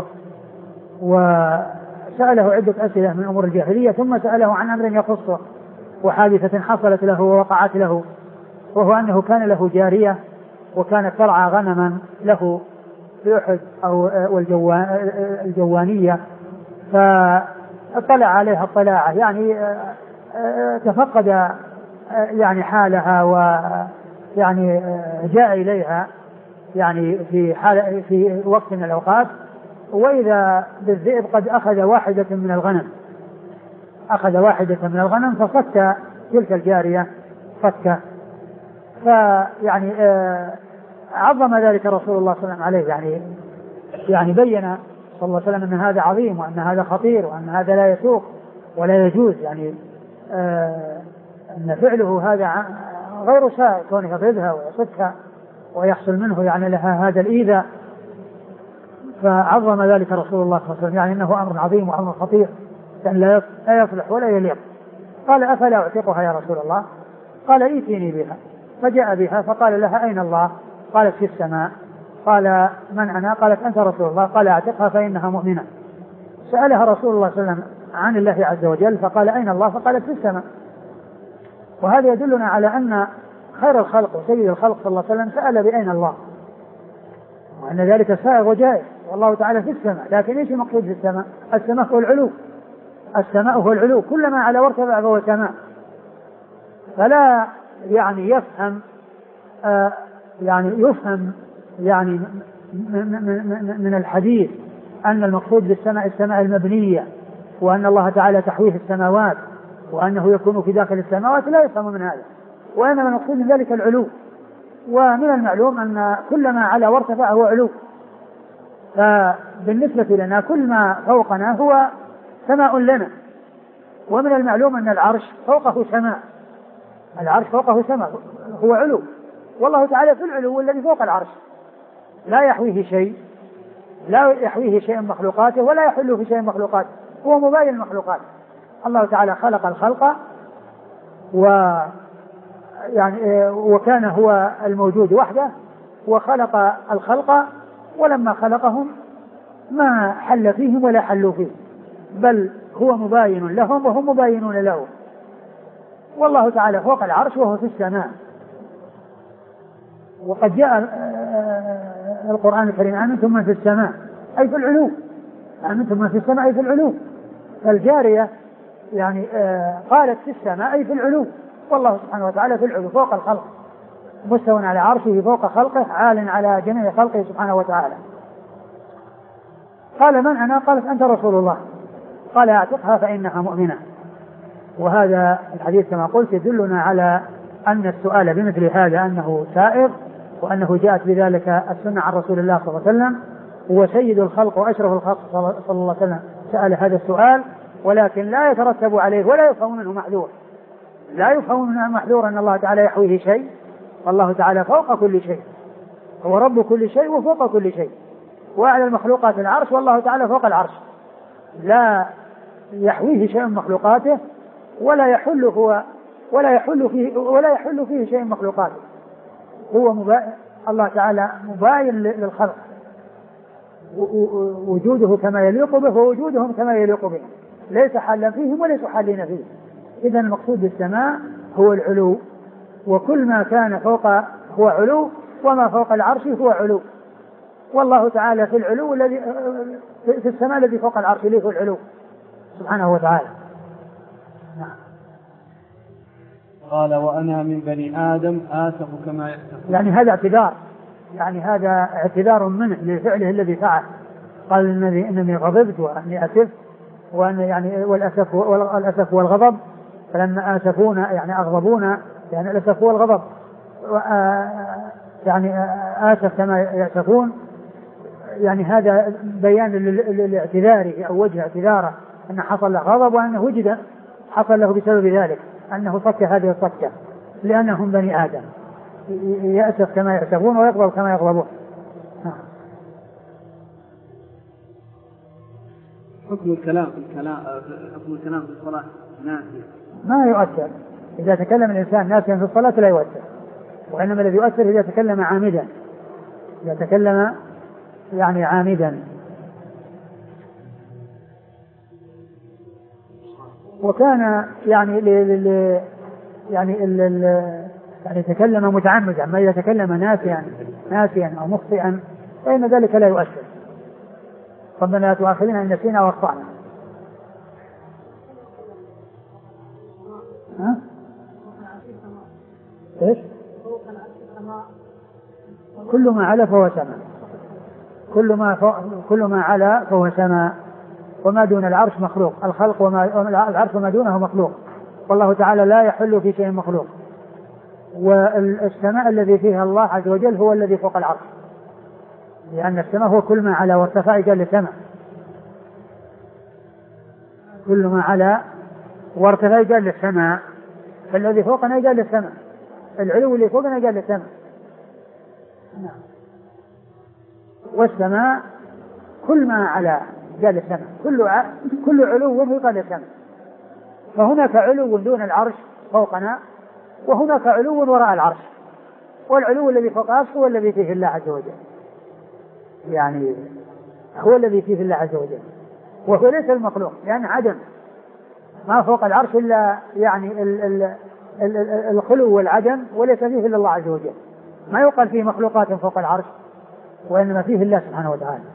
وسأله عدة أسئلة من أمور الجاهلية، ثم سأله عن أمر يخصه وحادثة حصلت له ووقعت له، وهو أنه كان له جارية وكانت ترعى غنما له في أحد أو الجوانية، فاطلع عليها اطلاعة يعني تفقد يعني حالها، ويعني جاء إليها يعني في حال في وقت من الأوقات، وإذا بالذئب قد أخذ واحدة من الغنم أخذ واحدة من الغنم ففك تلك الجارية فك، فيعني عظم ذلك رسول الله صلى الله عليه وسلم عليه، يعني يعني بين صلى الله عليه وسلم أن هذا عظيم وأن هذا خطير وأن هذا لا يسوق ولا يجوز، يعني آه أن فعله هذا غير سائغ كونه يضربها ويصدها ويحصل منه يعني لها هذا الإيذاء، فعظم ذلك رسول الله صلى الله عليه وسلم، يعني أنه أمر عظيم وأمر خطير كان لا يصلح ولا يليق. قال أفلا أعتقها يا رسول الله؟ قال ائتني بها، فجاء بها فقال لها أين الله؟ قالت في السماء. قال من أنا؟ قالت أنت رسول الله. قال أعتقها فإنها مؤمنة. سألها رسول الله صلى الله عليه وسلم عن الله عز وجل فقال أين الله؟ فقالت في السماء. وهذا يدلنا على أن خير الخلق وسيد الخلق صلى الله عليه وسلم سأل بأين الله، وأن ذلك سائغ وجائز، والله تعالى في السماء. لكن إيش المقصود في السماء؟ السماء هو العلو، السماء هو العلو، كلما على وارتفع فهو سماء. فلا يعني يفهم آه يعني يفهم يعني من الحديث أن المقصود بالسماء السماء المبنية، وأن الله تعالى تحويه السماوات وأنه يكون في داخل السماوات، لا يفهم من هذا، وإنما المقصود من ذلك العلو. ومن المعلوم أن كل ما على وارتفع هو علو، فبالنسبة لنا كل ما فوقنا هو سماء لنا، ومن المعلوم أن العرش فوقه سماء، العرش فوقه سماء هو علو، والله تعالى في العلو الذي فوق العرش لا يحويه شيء، لا يحويه شيء من مخلوقاته ولا يحل في شيء من مخلوقاته، هو مباين المخلوقات. الله تعالى خلق الخلق و يعني وكان هو الموجود وحده، وخلق الخلق ولما خلقهم ما حل فيهم ولا حلوا فيه، بل هو مباين لهم وهم مباينون له. والله تعالى فوق العرش وهو في السماء. وقد جاء القرآن الكريم أنتم من في السماء أي في العلو، أنتم من في السماء أي في العلو. فالجارية يعني قالت في السماء أي في العلو، والله سبحانه وتعالى في العلو فوق الخلق، مستوى على عرشه فوق خلقه، عال على جميع خلقه سبحانه وتعالى. قال من أنا؟ قالت أنت رسول الله. قال اعتقها فإنها مؤمنة. وهذا الحديث كما قلت يدلنا على أن السؤال بمثل هذا أنه سائغ، وأنه جاءت بذلك السنة عن رسول الله صلى الله عليه وسلم، هو سيد الخلق وأشرف الخلق صلى الله عليه وسلم سأل هذا السؤال، ولكن لا يترتب عليه ولا يفهم منه محذور، لا يفهم منه محذور أن الله تعالى يحويه شيء، والله تعالى فوق كل شيء، هو رب كل شيء وفوق كل شيء، وأعلى المخلوقات العرش، والله تعالى فوق العرش لا يحويه شيء من مخلوقاته ولا يحل هو ولا يحل فيه ولا يحل فيه شيء من مخلوقاته، هو مباين، الله تعالى مباين للخلق، وجوده كما يليق به ووجودهم كما يليق به، ليس حالا فيهم وليس حالين فيه. إذن المقصود بالسماء هو العلو، وكل ما كان فوق هو علو، وما فوق العرش هو علو، والله تعالى في العلو الذي في السماء الذي فوق العرش ليه العلو سبحانه وتعالى. نعم. قال وأنا من بني آدم آسف كما يأسف، يعني هذا اعتذار، يعني هذا اعتذار منه لفعله الذي فعل. قال إنني إنني غضبت وأني أسف، وأن يعني والأسف والأسف والغضب، فلما آسفونا يعني أغضبونا، يعني الأسف والغضب، يعني آسف كما يأسفون، يعني هذا بيان للاعتذار أو وجه اعتذاره، أن حصل له غضب وأنه وجد حصل له بسبب ذلك أنه صك هذه الصكة، لأنهم بني آدم يأسف كما يأسفون ويغضب كما يغضبون. حكم الكلام في الكلام حكم الكلام في الصلاة ناسي ما يؤثر، إذا تكلم الإنسان ناسيا في الصلاة لا يؤثر، وإنما الذي يؤثر إذا تكلم عامدا، إذا تكلم يعني عامدا. وكان يعني ل ل يعني ال ال يعني تكلم متعمدا، ما إذا تكلم ناسيا ناسيا أو مخطئا فإن ذلك لا يؤثر. ربنا لا تؤاخذنا إن نسينا وأخطأنا. ها؟ إيش؟ كل ما علا فهو سماء، كل ما فوق كل ما علا فهو سماء، وما دون العرش مخلوق، الخلق وما العرش وما دونه مخلوق، والله تعالى لا يحل في شيء مخلوق. والسماء الذي فيها الله عز وجل هو الذي فوق العرش، لأن السماء هو كل ما علا وارتفع جل السماء، كل ما علا وارتفع جل السماء، فالذي فوقنا جل السماء، العلو اللي فوقنا جل السماء. نعم. والسماء كل ما علا جل السماء، كل ع... كل علو في جل السماء، فهناك علو دون العرش فوقنا، وهناك علو وراء العرش، والعلو الذي فوق العرش هو الذي فيه الله عز وجل، يعني هو الذي فيه الله عز وجل، وهو ليس المخلوق، لأن عدم ما فوق العرش إلا يعني ال ال ال ال الخلو والعدم، وليس فيه إلا الله عز وجل، ما يقال فيه مخلوقات فوق العرش، وإنما فيه الله سبحانه وتعالى.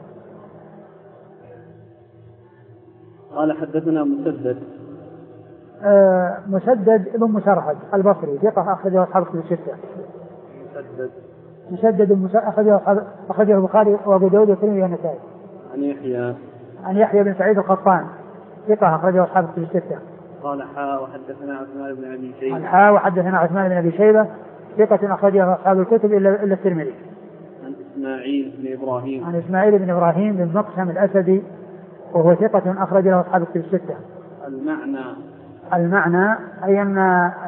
قال حدثنا مسدد آه مسدد ابن مسرهد البصري ثقة أخرجه أصحاب الكتب الستة. مسدد مسدد أخرجه أخرجه البخاري وأبو داود والترمذي والنسائي. عن يحيى عن يحيى بن سعيد القطان ثقة أخرجه أصحاب الكتب الستة. قال حاء وحدثنا عثمان بن أبي شيبة. حاء وحدثنا عثمان بن أبي شيبة ثقة أخرجه أصحاب الكتب إلا إلا الترمذي. عن إسماعيل بن إبراهيم. عن إسماعيل بن إبراهيم بن مقسم الأسدي وهو ثقة أخرج له أصحاب الكتب الستة. المعنى المعنى أي أن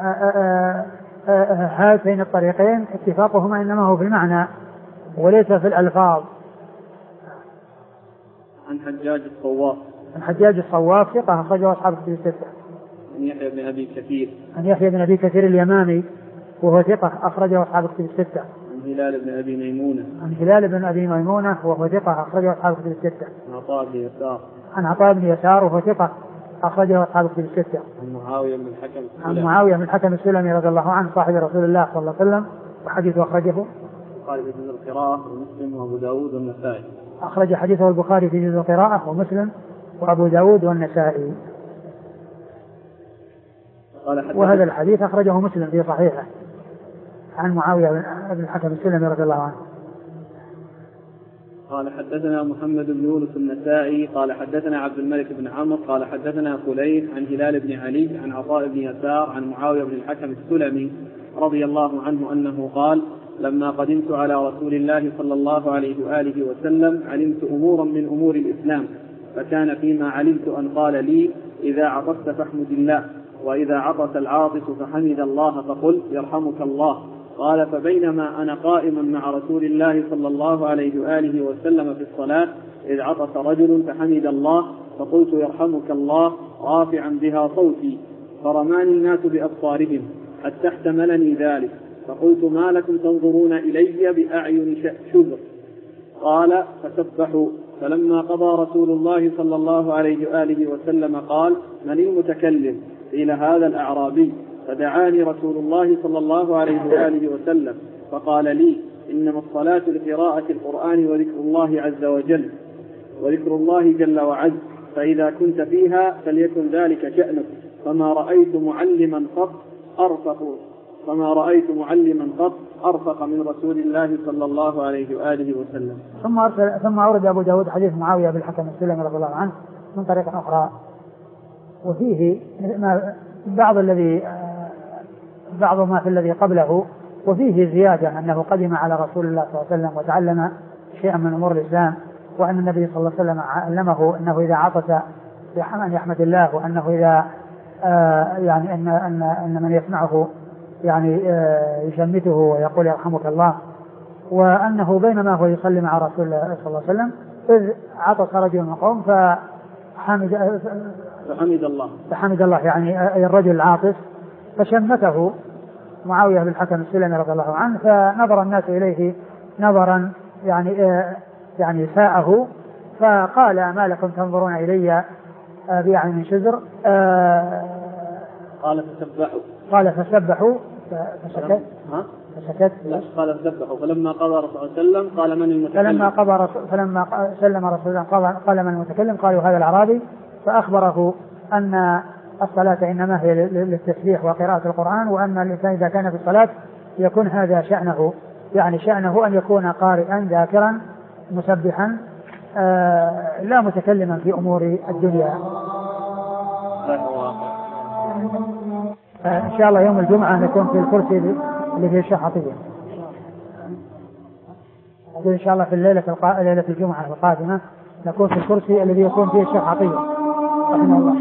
هاتين الطريقين اتفاقهما إنما هو في المعنى وليس في الألفاظ. عن حجاج الصواف. عن حجاج الصواف ثقة أخرجه أصحاب الكتب الستة. عن يحيى بن أبي كثير. عن يحيى بن أبي كثير اليمامي وهو ثقة أخرجه أصحاب الكتب الستة. عن هلال بن أبي ميمونة. عن هلال بن أبي ميمونة وهو ثقة أخرجه أصحاب الكتب الستة. عن عطاء بن يسار. عن عطاء بن يسار وهو ثقة أخرجه أصحاب الكتب الستة. عن معاوية بن الحكم السلمي. عن معاوية بن الحكم السلمي رضي الله عنه صاحب رسول الله صلى الله عليه وسلم وحديث أخرجه البخاري في جزء القراءة ومسلم وأبو داود والنسائي. أخرج حديثه البخاري في جزء القراءة ومسلم وأبو داود والنسائي. وهذا الحديث أخرجه مسلم في صحيحه عن معاوية بن الحكم السلمي رضي الله عنه. قال حدثنا محمد بن يونس النسائي قال حدثنا عبد الملك بن عمرو قال حدثنا خليف عن هلال بن علي عن عطاء بن يسار عن معاوية بن الحكم السلمي رضي الله عنه أنه قال لما قدمت على رسول الله صلى الله عليه وآله وسلم علمت أمورا من أمور الإسلام فكان فيما علمت أن قال لي إذا عطست فاحمد الله وإذا عطس العاطس فحمد الله فقل يرحمك الله. قال فبينما أنا قائما مع رسول الله صلى الله عليه وآله وسلم في الصلاة إذ عطس رجل فحمد الله فقلت يرحمك الله رافعا بها صوتي فرماني الناس بأبصارهم حتى احتملني ذلك فقلت ما لكم تنظرون إلي بأعين شذر. قال فسبحوا فلما قضى رسول الله صلى الله عليه وآله وسلم قال من المتكلم؟ قيل هذا الأعرابي. فدعاني رسول الله صلى الله عليه وآله وسلم فقال لي إنما الصلاة لقراءة القرآن وذكر الله عز وجل وذكر الله جل وعز فإذا كنت فيها فليكن ذلك شأنك فما رأيت معلما قط أرفق فما رأيت معلما قط أرفق من رسول الله صلى الله عليه وآله وسلم. ثم أرسل ثم أورد أبو داود حديث معاوية بن الحكم السلمي رضي الله عنه من طريق أخرى وفيه بعض الذي بعض ما في الذي قبله وفيه زيادة أنه قدم على رسول الله صلى الله عليه وسلم وتعلم شيئا من أمور الإسلام وأن النبي صلى الله عليه وسلم علمه أنه إذا عطس أن يحمد الله وأنه إذا آه يعني أن, أن, أن من يسمعه يعني آه يشمته ويقول يرحمك الله وأنه بينما هو يصلي مع رسول الله صلى الله عليه وسلم إذ عطس رجل من قوم فحمد, فحمد الله فحمد الله يعني الرجل العاطس فشمته معاوية بن الحكم السلمي رضي الله عنه فنظر الناس إليه نظرا يعني آه يعني ساءه فقال ما لكم تنظرون إلي آه بأعين شذر آه قال فسبحوا قال فسبحوا فسكت ها فسكت قال فسبحوا فلما قضى رسول الله صلى الله عليه وسلم قال من المتكلم فلما قضى رسول فلما سلم رسول الله قال, قال من المتكلم قالوا هذا الأعرابي فأخبره أن الصلاة إنما هي للتسبيح وقراءة القرآن وأن الإنسان إذا كان في الصلاة يكون هذا شأنه يعني شأنه أن يكون قارئا ذاكرا مسبحا آه لا متكلما في أمور الدنيا. آه إن شاء الله يوم الجمعة نكون في الكرسي اللي في الشحاطية إن شاء الله في الليلة القا... ليلة الجمعة القادمة نكون في الكرسي الذي يكون فيه الشحاطية رحمه الله.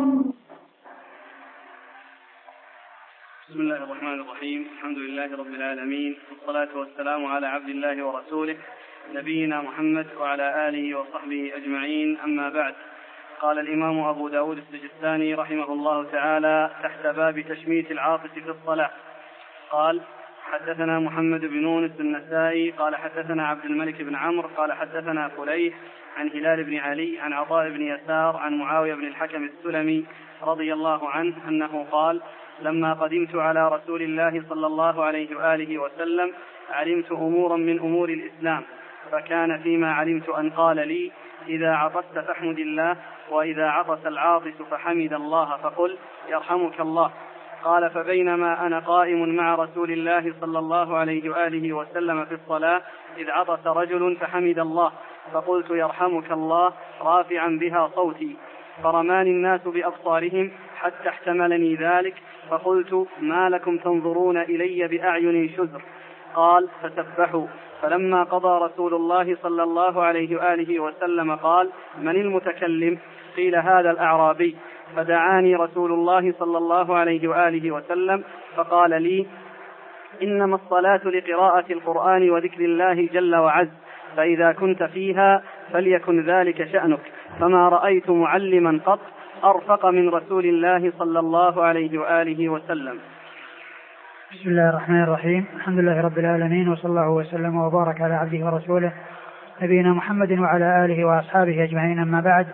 بسم الله الرحمن الرحيم الحمد لله رب العالمين والصلاة والسلام على عبد الله ورسوله نبينا محمد وعلى آله وصحبه أجمعين أما بعد. قال الإمام أبو داود السجستاني رحمه الله تعالى تحت باب تشميت العاطس في الصلاة قال حدثنا محمد بن يونس النسائي قال حدثنا عبد الملك بن عمرو قال حدثنا خليف عن هلال بن علي عن عطاء بن يسار عن معاوية بن الحكم السلمي رضي الله عنه أنه قال لما قدمت على رسول الله صلى الله عليه وآله وسلم علمت أمورا من أمور الإسلام فكان فيما علمت أن قال لي إذا عطست فاحمد الله وإذا عطس العاطس فحمد الله فقل يرحمك الله. قال فبينما أنا قائم مع رسول الله صلى الله عليه وآله وسلم في الصلاة إذ عطس رجل فحمد الله فقلت يرحمك الله رافعا بها صوتي فرماني الناس بأبصارهم حتى احتملني ذلك فقلت ما لكم تنظرون إلي بأعين شذر. قال فسبحوا فلما قضى رسول الله صلى الله عليه وآله وسلم قال من المتكلم؟ قيل هذا الأعرابي. فدعاني رسول الله صلى الله عليه وآله وسلم فقال لي: إنما الصلاة لقراءة القرآن وذكر الله جل وعز، فإذا كنت فيها فليكن ذلك شأنك، فما رأيت معلما قط أرفق من رسول الله صلى الله عليه وآله وسلم. بسم الله الرحمن الرحيم. الحمد لله رب العالمين، وصلى الله وسلم وبارك على عبده ورسوله نبينا محمد وعلى آله وأصحابه أجمعين، أما بعد.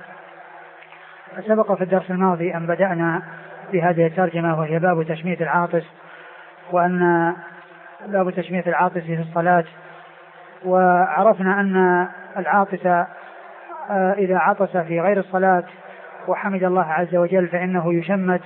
سبق في الدرس الماضي أن بدأنا بهذه الترجمة، وهي باب تشميت العاطس، وأن باب تشميت العاطس في الصلاة. وعرفنا أن العاطس إذا عطس في غير الصلاة وحمد الله عز وجل فإنه يشمت،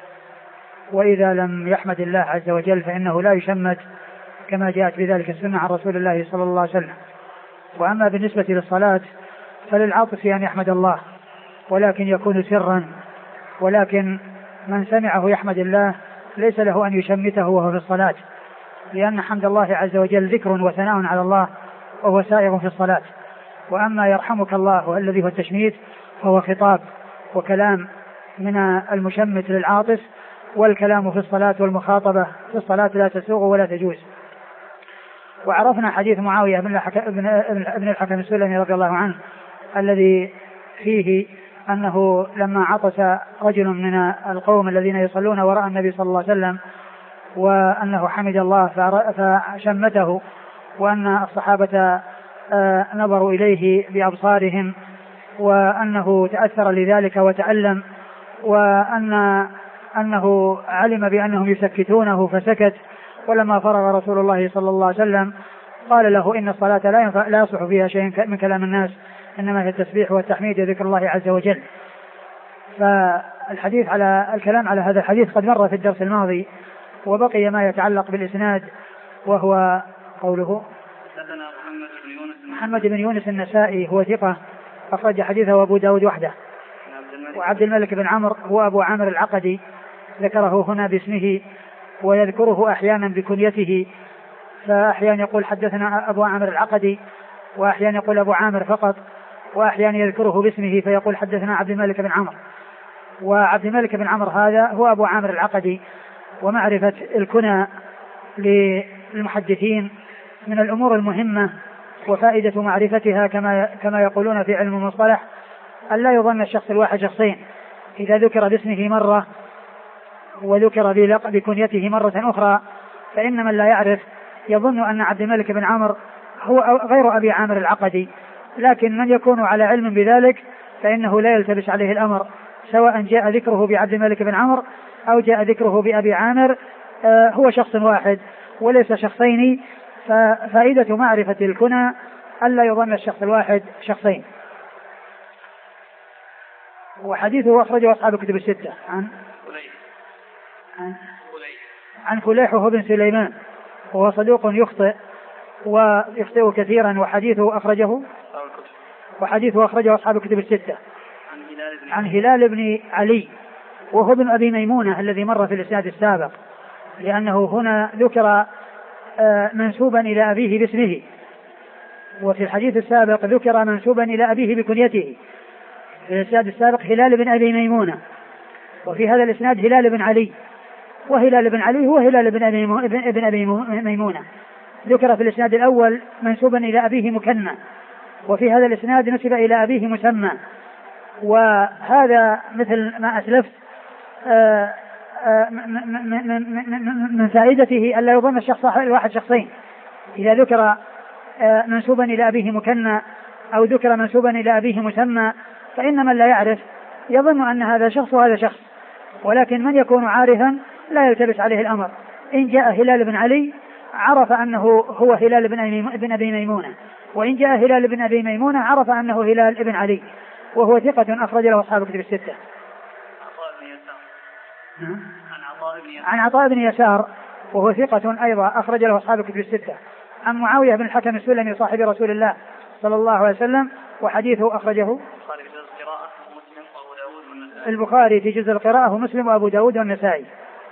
وإذا لم يحمد الله عز وجل فإنه لا يشمت، كما جاءت بذلك السنة عن رسول الله صلى الله عليه وسلم. وأما بالنسبة للصلاة فللعاطس أن يحمد الله، ولكن يكون سرا، ولكن من سمعه يحمد الله ليس له أن يشمته وهو في الصلاة، لأن حمد الله عز وجل ذكر وثناء على الله، وهو سائر في الصلاة. وأما يرحمك الله الذي هو التشميت فهو خطاب وكلام من المشمت للعاطس، والكلام في الصلاة والمخاطبة في الصلاة لا تسوغ ولا تجوز. وعرفنا حديث معاوية بن الحكم السلمي رضي الله عنه الذي فيه أنه لما عطس رجل من القوم الذين يصلون وراء النبي صلى الله عليه وسلم، وأنه حمد الله فشمته، وأن الصحابة نظروا إليه بأبصارهم، وأنه تأثر لذلك وتألم، وأن أنه علم بأنهم يسكتونه فسكت. ولما فرغ رسول الله صلى الله عليه وسلم قال له: إن الصلاة لا ينفع لا يصح فيها شيء من كلام الناس، إنما هي التسبيح والتحميد وذكر الله عز وجل. فالحديث على الكلام على هذا الحديث قد مر في الدرس الماضي، وبقي ما يتعلق بالإسناد، وهو قوله: محمد بن يونس النسائي هو ثقة أخرج حديثه أبو داود وحده. وعبد الملك بن عمرو هو أبو عامر العقدي، ذكره هنا باسمه، ويذكره أحيانا بكنيته، فأحيانا يقول حدثنا أبو عامر العقدي، وأحيانا يقول أبو عامر فقط، وأحيانا يذكره باسمه فيقول حدثنا عبد الملك بن عمرو. وعبد الملك بن عمرو هذا هو أبو عامر العقدي. ومعرفة الكنى للمحدثين من الأمور المهمة، وفائدة معرفتها كما كما يقولون في علم المصطلح أن لا يظن الشخص الواحد شخصين. إذا ذكر باسمه مرة وذكر بكنيته مرة أخرى، فإن من لا يعرف يظن أن عبد الملك بن عمرو هو غير أبي عامر العقدي، لكن من يكون على علم بذلك فإنه لا يلتبس عليه الأمر، سواء جاء ذكره بعبد الملك بن عمرو أو جاء ذكره بأبي عامر، آه هو شخص واحد وليس شخصين. ففائدة معرفة الكنى ألا يظن الشخص الواحد شخصين. وحديثه أخرجه أصحاب الكتب الستة عن عن, عن فليح بن سليمان، وهو صدوق يخطئ ويخطئ كثيرا، وحديثه أخرجه وحديثه أخرجه أصحاب الكتب الستة عن هلال بن علي، وهو ابن أبي ميمونة الذي مر في الإسناد السابق، لأنه هنا ذكر منسوبا إلى أبيه باسمه، وفي الحديث السابق ذكر منسوبا إلى أبيه بكنيته. في الإسناد السابق هلال بن أبي ميمونة، وفي هذا الإسناد هلال بن علي، وهلال بن علي هو هلال بن أبي, ابن أبي ميمونة. ذكر في الإسناد الأول منسوبا إلى أبيه مكنى، وفي هذا الإسناد نسب إلى أبيه مسمى. وهذا مثل ما أسلفت من فائدته ألا يظن الشخص الواحد شخصين. إذا ذكر منسوبا إلى أبيه مكنى أو ذكر منسوبا إلى أبيه مسمى، فإن من لا يعرف يظن أن هذا شخص وهذا شخص، ولكن من يكون عارفا لا يلتبس عليه الأمر. إن جاء هلال بن علي عرف أنه هو هلال بن أبي ميمونة، وإن جاء هلال بن أبي ميمونة عرف أنه هلال بن علي، وهو ثقة أخرج له أصحاب الكتب الستة. عن عطاء بن يسار، وهو ثقة أيضا أخرج له أصحاب الكتب الستة. عن معاوية بن الحكم السلمي صاحب رسول الله صلى الله عليه وسلم، وحديثه أخرجه البخاري في جزء القراءة ومسلم وأبو داود والنسائي.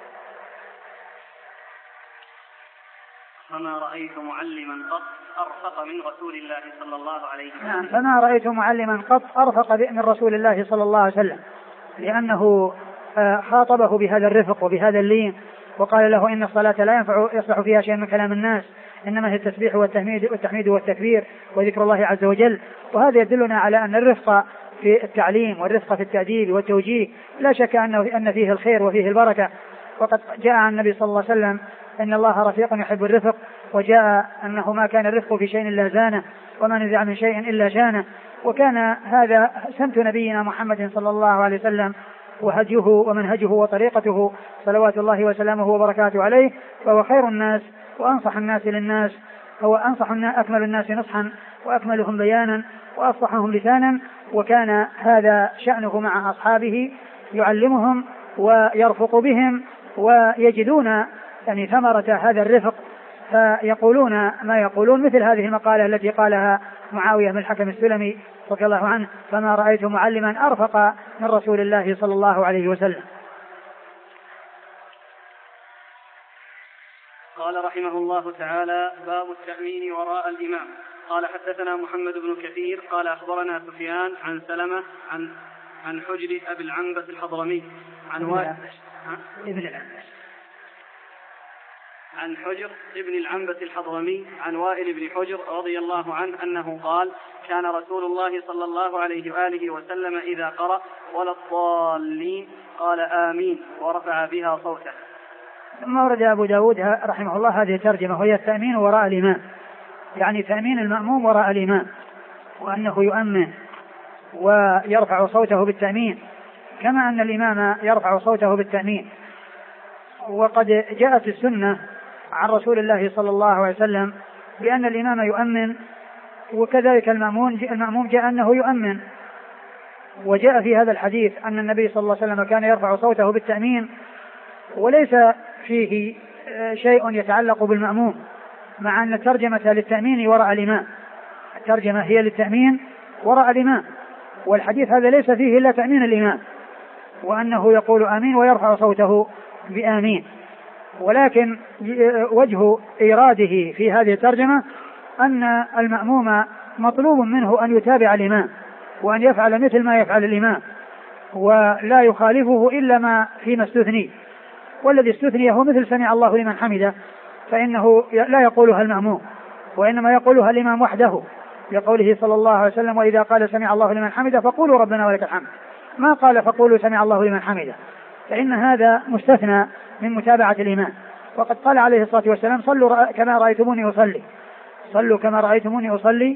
فما رأيت معلما قط أرفق من رسول الله صلى الله عليه وسلم. نعم، فما رأيت معلما قط أرفق من رسول الله صلى الله عليه وسلم. لأنه خاطبه بهذا الرفق وبهذا اللين، وقال له إن الصلاة لا ينفع يصلح فيها شيء من كلام الناس، إنما هي التسبيح والتحميد, والتحميد والتكبير وذكر الله عز وجل. وهذا يدلنا على أن الرفق في التعليم والرفق في التأديب والتوجيه لا شك أنه أن فيه الخير وفيه البركة. وقد جاء عن النبي صلى الله عليه وسلم إن الله رفيق يحب الرفق، وجاء أنه ما كان الرفق في شيء إلا زانه، وما نزع من شيء إلا شانه. وكان هذا سمت نبينا محمد صلى الله عليه وسلم وهديه ومنهجه وطريقته صلوات الله وسلامه وبركاته عليه، فهو خير الناس وأنصح الناس للناس، هو أنصح الناس أكمل الناس نصحا وأكملهم بيانا وأفصحهم لسانا. وكان هذا شأنه مع أصحابه، يعلمهم ويرفق بهم ويجدون يعني ثمرة هذا الرفق، فيقولون ما يقولون، مثل هذه المقالة التي قالها معاوية بن الحكم السلمي رضي الله عنه: فما رأيت معلما أرفق من رسول الله صلى الله عليه وسلم. قال رحمه الله تعالى: باب التأمين وراء الإمام. قال حدثنا محمد بن كثير قال أخبرنا سفيان عن سلمة عن عن حجر أبي العنبس الحضرمي عن وائل ابن العنبس عن حجر ابن العنبس الحضرمي عن وائل بن حجر رضي الله عنه أنه قال: كان رسول الله صلى الله عليه وآله وسلم إذا قرأ ولا الضالين قال آمين ورفع بها صوته. ثم ورد أبو داود رحمه الله هذه الترجمة، وهي التأمين وراء الإمام، يعني تأمين المأموم وراء الإمام، وأنه يؤمن ويرفع صوته بالتأمين كما أن الإمام يرفع صوته بالتأمين. وقد جاءت السنة عن رسول الله صلى الله عليه وسلم بأن الإمام يؤمن، وكذلك المأمون المأموم جاء أنه يؤمن. وجاء في هذا الحديث أن النبي صلى الله عليه وسلم كان يرفع صوته بالتأمين، وليس فيه شيء يتعلق بالمأموم، مع أن الترجمة للتأمين وراء الإمام، الترجمة هي للتأمين وراء الإمام، والحديث هذا ليس فيه إلا تأمين الإمام، وأنه يقول آمين ويرفع صوته بآمين. ولكن وجه إيراده في هذه الترجمة أن المأموم مطلوب منه أن يتابع الإمام وأن يفعل مثل ما يفعل الإمام، ولا يخالفه إلا ما فيما استثني، والذي استثني هو مثل سمع الله لمن حمده، فإنه لا يقولها المأموم وإنما يقولها الإمام وحده، لقوله صلى الله عليه وسلم: وإذا قال سمع الله لمن حمده فقولوا ربنا ولك الحمد، ما قال فقولوا سمع الله لمن حمده، فإن هذا مستثنى من متابعة الإمام. وقد قال عليه الصلاة والسلام: صلوا كما رأيتموني أصلي، صلوا كما رأيتموني أصلي.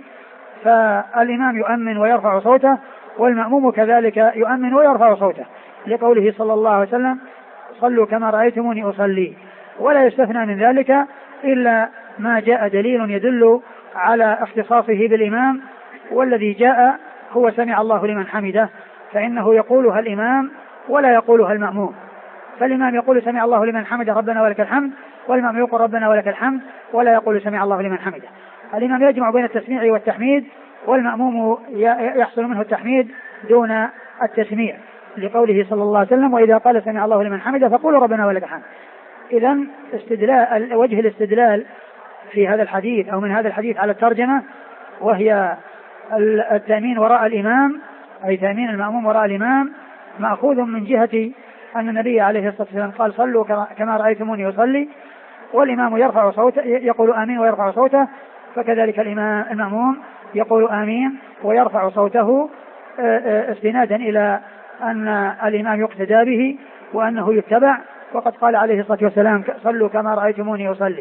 فالإمام يؤمن ويرفع صوته، والمأموم كذلك يؤمن ويرفع صوته، لقوله صلى الله عليه وسلم: صلوا كما رأيتموني أصلي. ولا يستثنى من ذلك إلا ما جاء دليل يدل على اختصاصه بالإمام، والذي جاء هو سمع الله لمن حمده، فإنه يقولها الإمام ولا يقولها المأموم. فالإمام يقول سمع الله لمن حمده ربنا ولك الحمد، والمأموم يقول ربنا ولك الحمد ولا يقول سمع الله لمن حمده. الإمام يجمع بين التسميع والتحميد، والمأموم يحصل منه التحميد دون التسميع، لقوله صلى الله عليه وسلم: وإذا قال سمع الله لمن حمده فقولوا ربنا ولك الحمد. إذن استدلال وجه الاستدلال في هذا الحديث أو من هذا الحديث على الترجمة، وهي التأمين وراء الإمام، أي تأمين المأموم وراء الإمام، مأخوذ من جهة أن النبي عليه الصلاة والسلام قال: صلوا كما رأيتموني يصلي، والإمام يرفع صوته يقول آمين ويرفع صوته، فكذلك الإمام المأموم يقول آمين ويرفع صوته استنادا إلى أن الإمام يقتدى به وأنه يتبع. وقد قال عليه الصلاة والسلام: صلوا كما رأيتموني يصلي.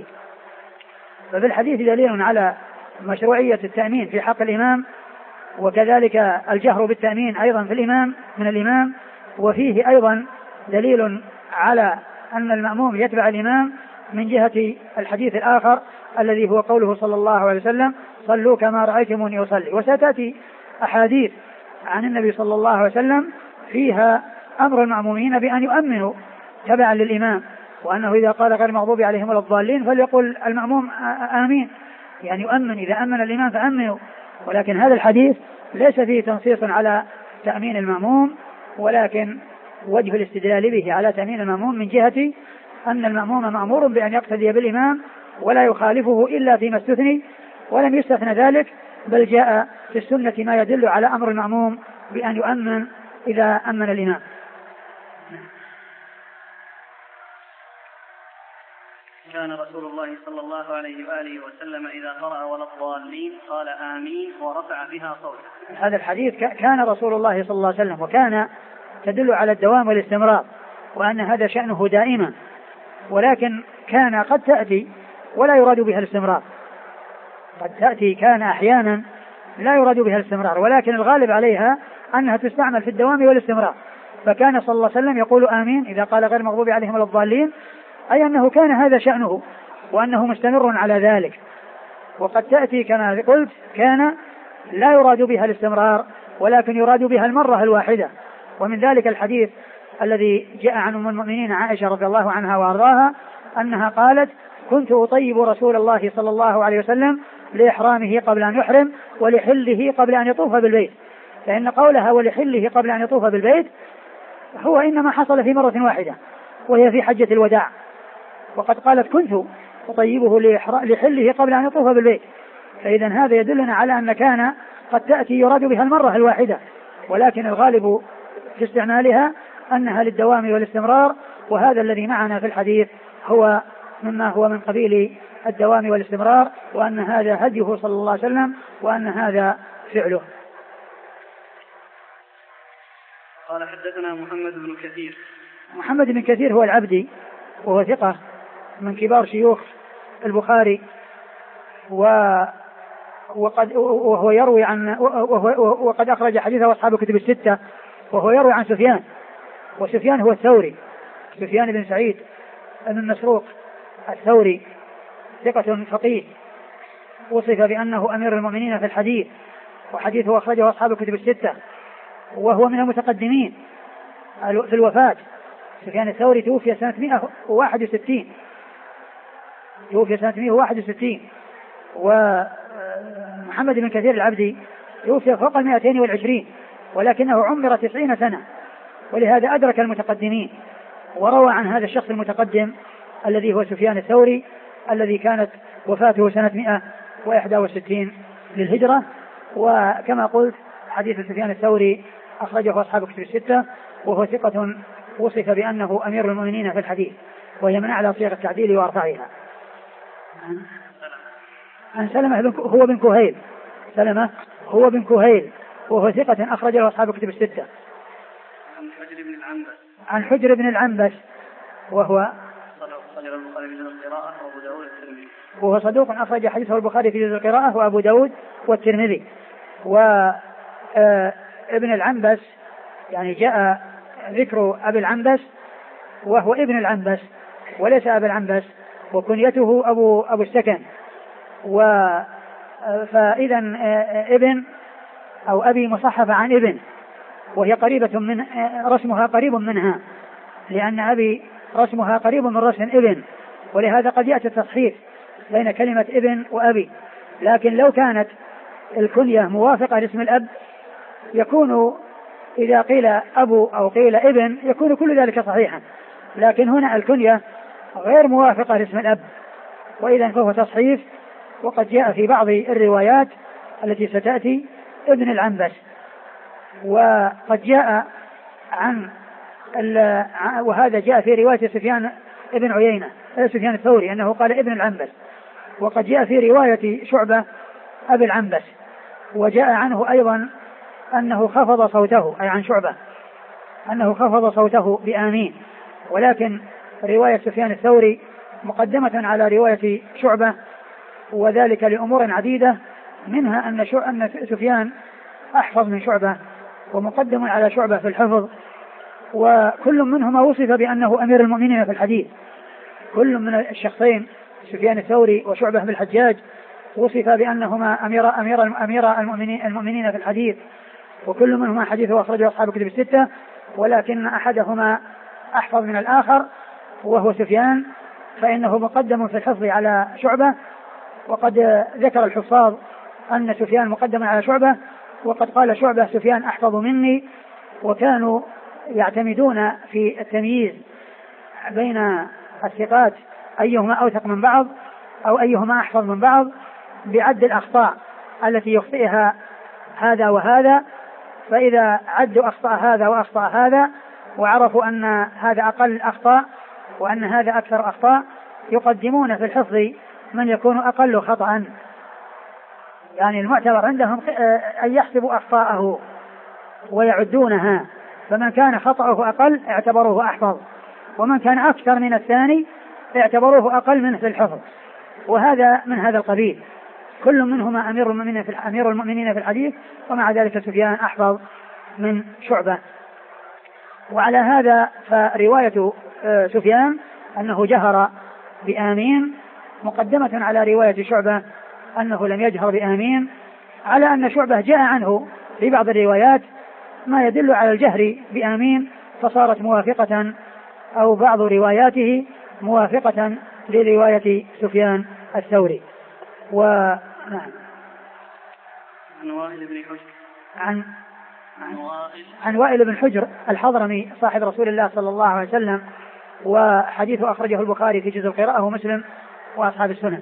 ففي الحديث دليل على مشروعية التأمين في حق الإمام، وكذلك الجهر بالتأمين أيضا في الإمام من الإمام، وفيه أيضا دليل على أن المأموم يتبع الإمام من جهة الحديث الآخر الذي هو قوله صلى الله عليه وسلم: صلوا كما رأيتموني يصلي. وستأتي أحاديث عن النبي صلى الله عليه وسلم فيها أمر المأمومين بأن يؤمنوا تبعا للإمام، وأنه إذا قال غير المغضوب عليهم ولا الضالين فليقول المأموم آمين، يعني يؤمن، إذا أمن الإمام فأمنوا. ولكن هذا الحديث ليس فيه تنصيص على تأمين المأموم، ولكن وجه الاستدلال به على تأمين المأموم من جهة أن المأموم مأمور بأن يقتدي بالإمام ولا يخالفه إلا فيما استثني، ولم يستثنى ذلك، بل جاء في السنة ما يدل على أمر المأموم بأن يؤمن إذا أمن الإمام. كان رسول الله صلى الله عليه وآله وسلم إذا قرأ ولا الضالين قال آمين ورفع بها صوته. هذا الحديث كان رسول الله صلى الله عليه وسلم، وكان تدل على الدوام والاستمرار، وأن هذا شأنه دائما، ولكن كان قد تأتي ولا يراد بها الاستمرار، قد تأتي كان أحيانا لا يراد بها الاستمرار، ولكن الغالب عليها أنها تستعمل في الدوام والاستمرار. فكان صلى الله عليه وسلم يقول آمين إذا قال غير المغضوب عليهم ولا الضالين، أي أنه كان هذا شأنه وأنه مستمر على ذلك. وقد تأتي كما قلت كان لا يراد بها الاستمرار، ولكن يراد بها المرة الواحدة. ومن ذلك الحديث الذي جاء عن أم المؤمنين عائشة رضي الله عنها وأرضاها أنها قالت: كنت أطيب رسول الله صلى الله عليه وسلم لإحرامه قبل أن يحرم ولحله قبل أن يطوف بالبيت. فإن قولها ولحله قبل أن يطوف بالبيت هو إنما حصل في مرة واحدة، وهي في حجة الوداع، وقد قالت: كنت أطيبه لحله قبل أن يطوف بالبيت. فإذا هذا يدلنا على أن كان قد تأتي يراد بها المرة الواحدة، ولكن الغالب في استعمالها أنها للدوام والاستمرار، وهذا الذي معنا في الحديث هو مما هو من قبيل الدوام والاستمرار، وأن هذا هديه صلى الله عليه وسلم، وأن هذا فعله. قال: حدثنا محمد بن كثير. محمد بن كثير هو العبدي، وهو ثقة من كبار شيوخ البخاري، و وقد وهو يروي عن وهو وقد أخرج حديثه أصحاب الكتب الستة، وهو يروي عن سفيان، وسفيان هو الثوري، سفيان بن سعيد بن مسروق الثوري، ثقة فقيه، وصف بأنه أمير المؤمنين في الحديث، وحديثه أخرجه أصحاب الكتب الستة، وهو من المتقدمين في الوفاة. سفيان الثوري توفي سنة مئة وواحد وستين توفي سنة مئة وواحد وستين ومحمد بن كثير العبدي توفي فوق المئتين والعشرين، ولكنه عمر تسعين سنة، ولهذا أدرك المتقدمين، وروى عن هذا الشخص المتقدم الذي هو سفيان الثوري، الذي كانت وفاته سنة مئة وإحدى وستين للهجرة. وكما قلت حديث سفيان الثوري أخرجه أصحاب الكتب الستة، وهو ثقة وصف بأنه أمير المؤمنين في الحديث، وهي من أعلى صيغ التعديل وأرفعها. عن سلمة هو بن كهيل، سلمة هو بن كهيل، وهو ثقة أخرج له أصحاب الكتب الستة. عن حجر بن العنبس. عن حجر بن العنبس وهو وهو صدوق أخرج حديثه البخاري في جزء القراءة وأبو داود والترمذي. وابن العنبس يعني جاء ذكر أبي العنبس وهو ابن العنبس وليس أبي العنبس، وكنيته أبو أبو السكن. و فإذا ابن أو أبي مصحف عن ابن، وهي قريبة من رسمها قريب منها، لأن أبي رسمها قريب من رسم ابن، ولهذا قد يأتي التصحيف بين كلمة ابن وأبي. لكن لو كانت الكنية موافقة لاسم الأب يكون إذا قيل أبو أو قيل ابن يكون كل ذلك صحيحا، لكن هنا الكنية غير موافقة لاسم الأب، وإذا فهو تصحيف. وقد جاء في بعض الروايات التي ستأتي ابن العنبس، وقد جاء عن وهذا جاء في رواية سفيان ابن عيينة سفيان الثوري أنه قال ابن العنبس، وقد جاء في رواية شعبة أبي العنبس، وجاء عنه أيضا أنه خفض صوته، أي عن شعبة أنه خفض صوته بآمين. ولكن رواية سفيان الثوري مقدمة على رواية شعبة، وذلك لأمور عديدة، منها أن أن سفيان أحفظ من شعبة ومقدم على شعبة في الحفظ، وكل منهما وصف بأنه أمير المؤمنين في الحديث. كل من الشخصين سفيان الثوري وشعبة بن الحجاج وصف بأنهما أمير أمير أمير المؤمنين المؤمنين في الحديث، وكل منهما حديثه أخرجه أصحاب الكتب الستة، ولكن أحدهما أحفظ من الآخر وهو سفيان، فإنه مقدم في الحفظ على شعبة. وقد ذكر الحفاظ أن سفيان مقدم على شعبة، وقد قال شعبة سفيان أحفظ مني، وكانوا يعتمدون في التمييز بين الثقات أيهما أوثق من بعض أو أيهما أحفظ من بعض بعد الأخطاء التي يخطئها هذا وهذا، فإذا عدوا أخطاء هذا وأخطاء هذا وعرفوا أن هذا أقل أخطاء وأن هذا أكثر أخطاء، يقدمون في الحفظ من يكون أقل خطأ، يعني المعتبر عندهم أن يحسبوا أخطاءه ويعدونها، فمن كان خطأه أقل اعتبروه أحفظ، ومن كان أكثر من الثاني اعتبروه أقل منه في الحفظ، وهذا من هذا القبيل. كل منهما أمير المؤمنين في أمير المؤمنين في الحديث، ومع ذلك سفيان أحفظ من شعبة. وعلى هذا فرواية سفيان أنه جهر بآمين مقدمة على رواية شعبة أنه لم يجهر بآمين، على أن شعبة جاء عنه في بعض الروايات ما يدل على الجهر بآمين، فصارت موافقة أو بعض رواياته موافقة لرواية سفيان الثوري. و نعم. عن وائل بن حجر عن عن وائل بن حجر الحضرمي صاحب رسول الله صلى الله عليه وسلم، وحديثه أخرجه البخاري في جزء القراءة ومسلم وأصحاب السنن.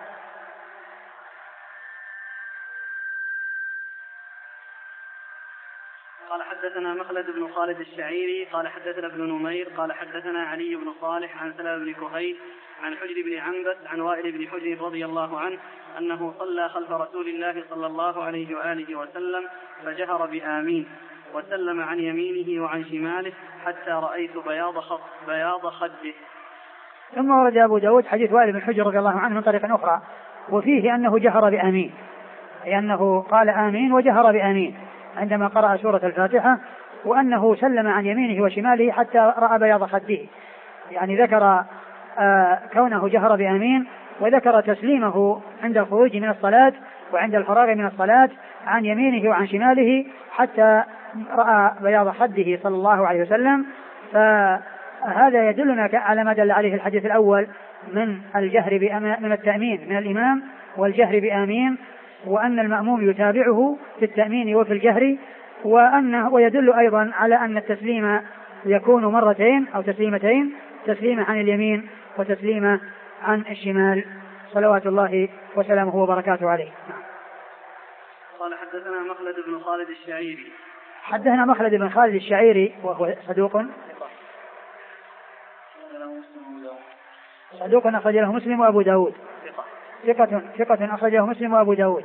قال حدثنا مخلد بن خالد الشعيري قال حدثنا ابن نمير قال حدثنا علي بن صالح عن سلام بن كهيل عن حجر بن عنبس عن وائل بن حجر رضي الله عنه أنه صلى خلف رسول الله صلى الله عليه وآله وسلم فجهر بآمين وسلم عن يمينه وعن شماله حتى رأيت بياض خط بياض خده. ثم ورد أبو داود حديث وائل بن حجر رضي الله عنه من طريق أخرى، وفيه أنه جهر بآمين، أي أنه قال آمين وجهر بآمين عندما قرأ سورة الفاتحة، وأنه سلم عن يمينه وشماله حتى رأى بياض خده، يعني ذكر آه كونه جهر بآمين، وذكر تسليمه عند الخروج من الصلاة وعند الفراغ من الصلاة عن يمينه وعن شماله حتى رأى بياض خده صلى الله عليه وسلم. فهذا يدلنا على ما دل عليه الحديث الأول من الجهر من التأمين من الإمام والجهر بآمين، وأن المأموم يتابعه في التأمين وفي الجهر، وأنه ويدل أيضا على أن التسليم يكون مرتين أو تسليمتين، تسليمة عن اليمين وتسليمة عن الشمال، صلوات الله وسلامه وبركاته عليه. قال حدثنا مخلد بن خالد الشعيري حدثنا مخلد بن خالد الشعيري وهو صدوق صدوق أخرج له مسلم وأبو داود ثقة ثقة أخرجه مسلم وأبو داود.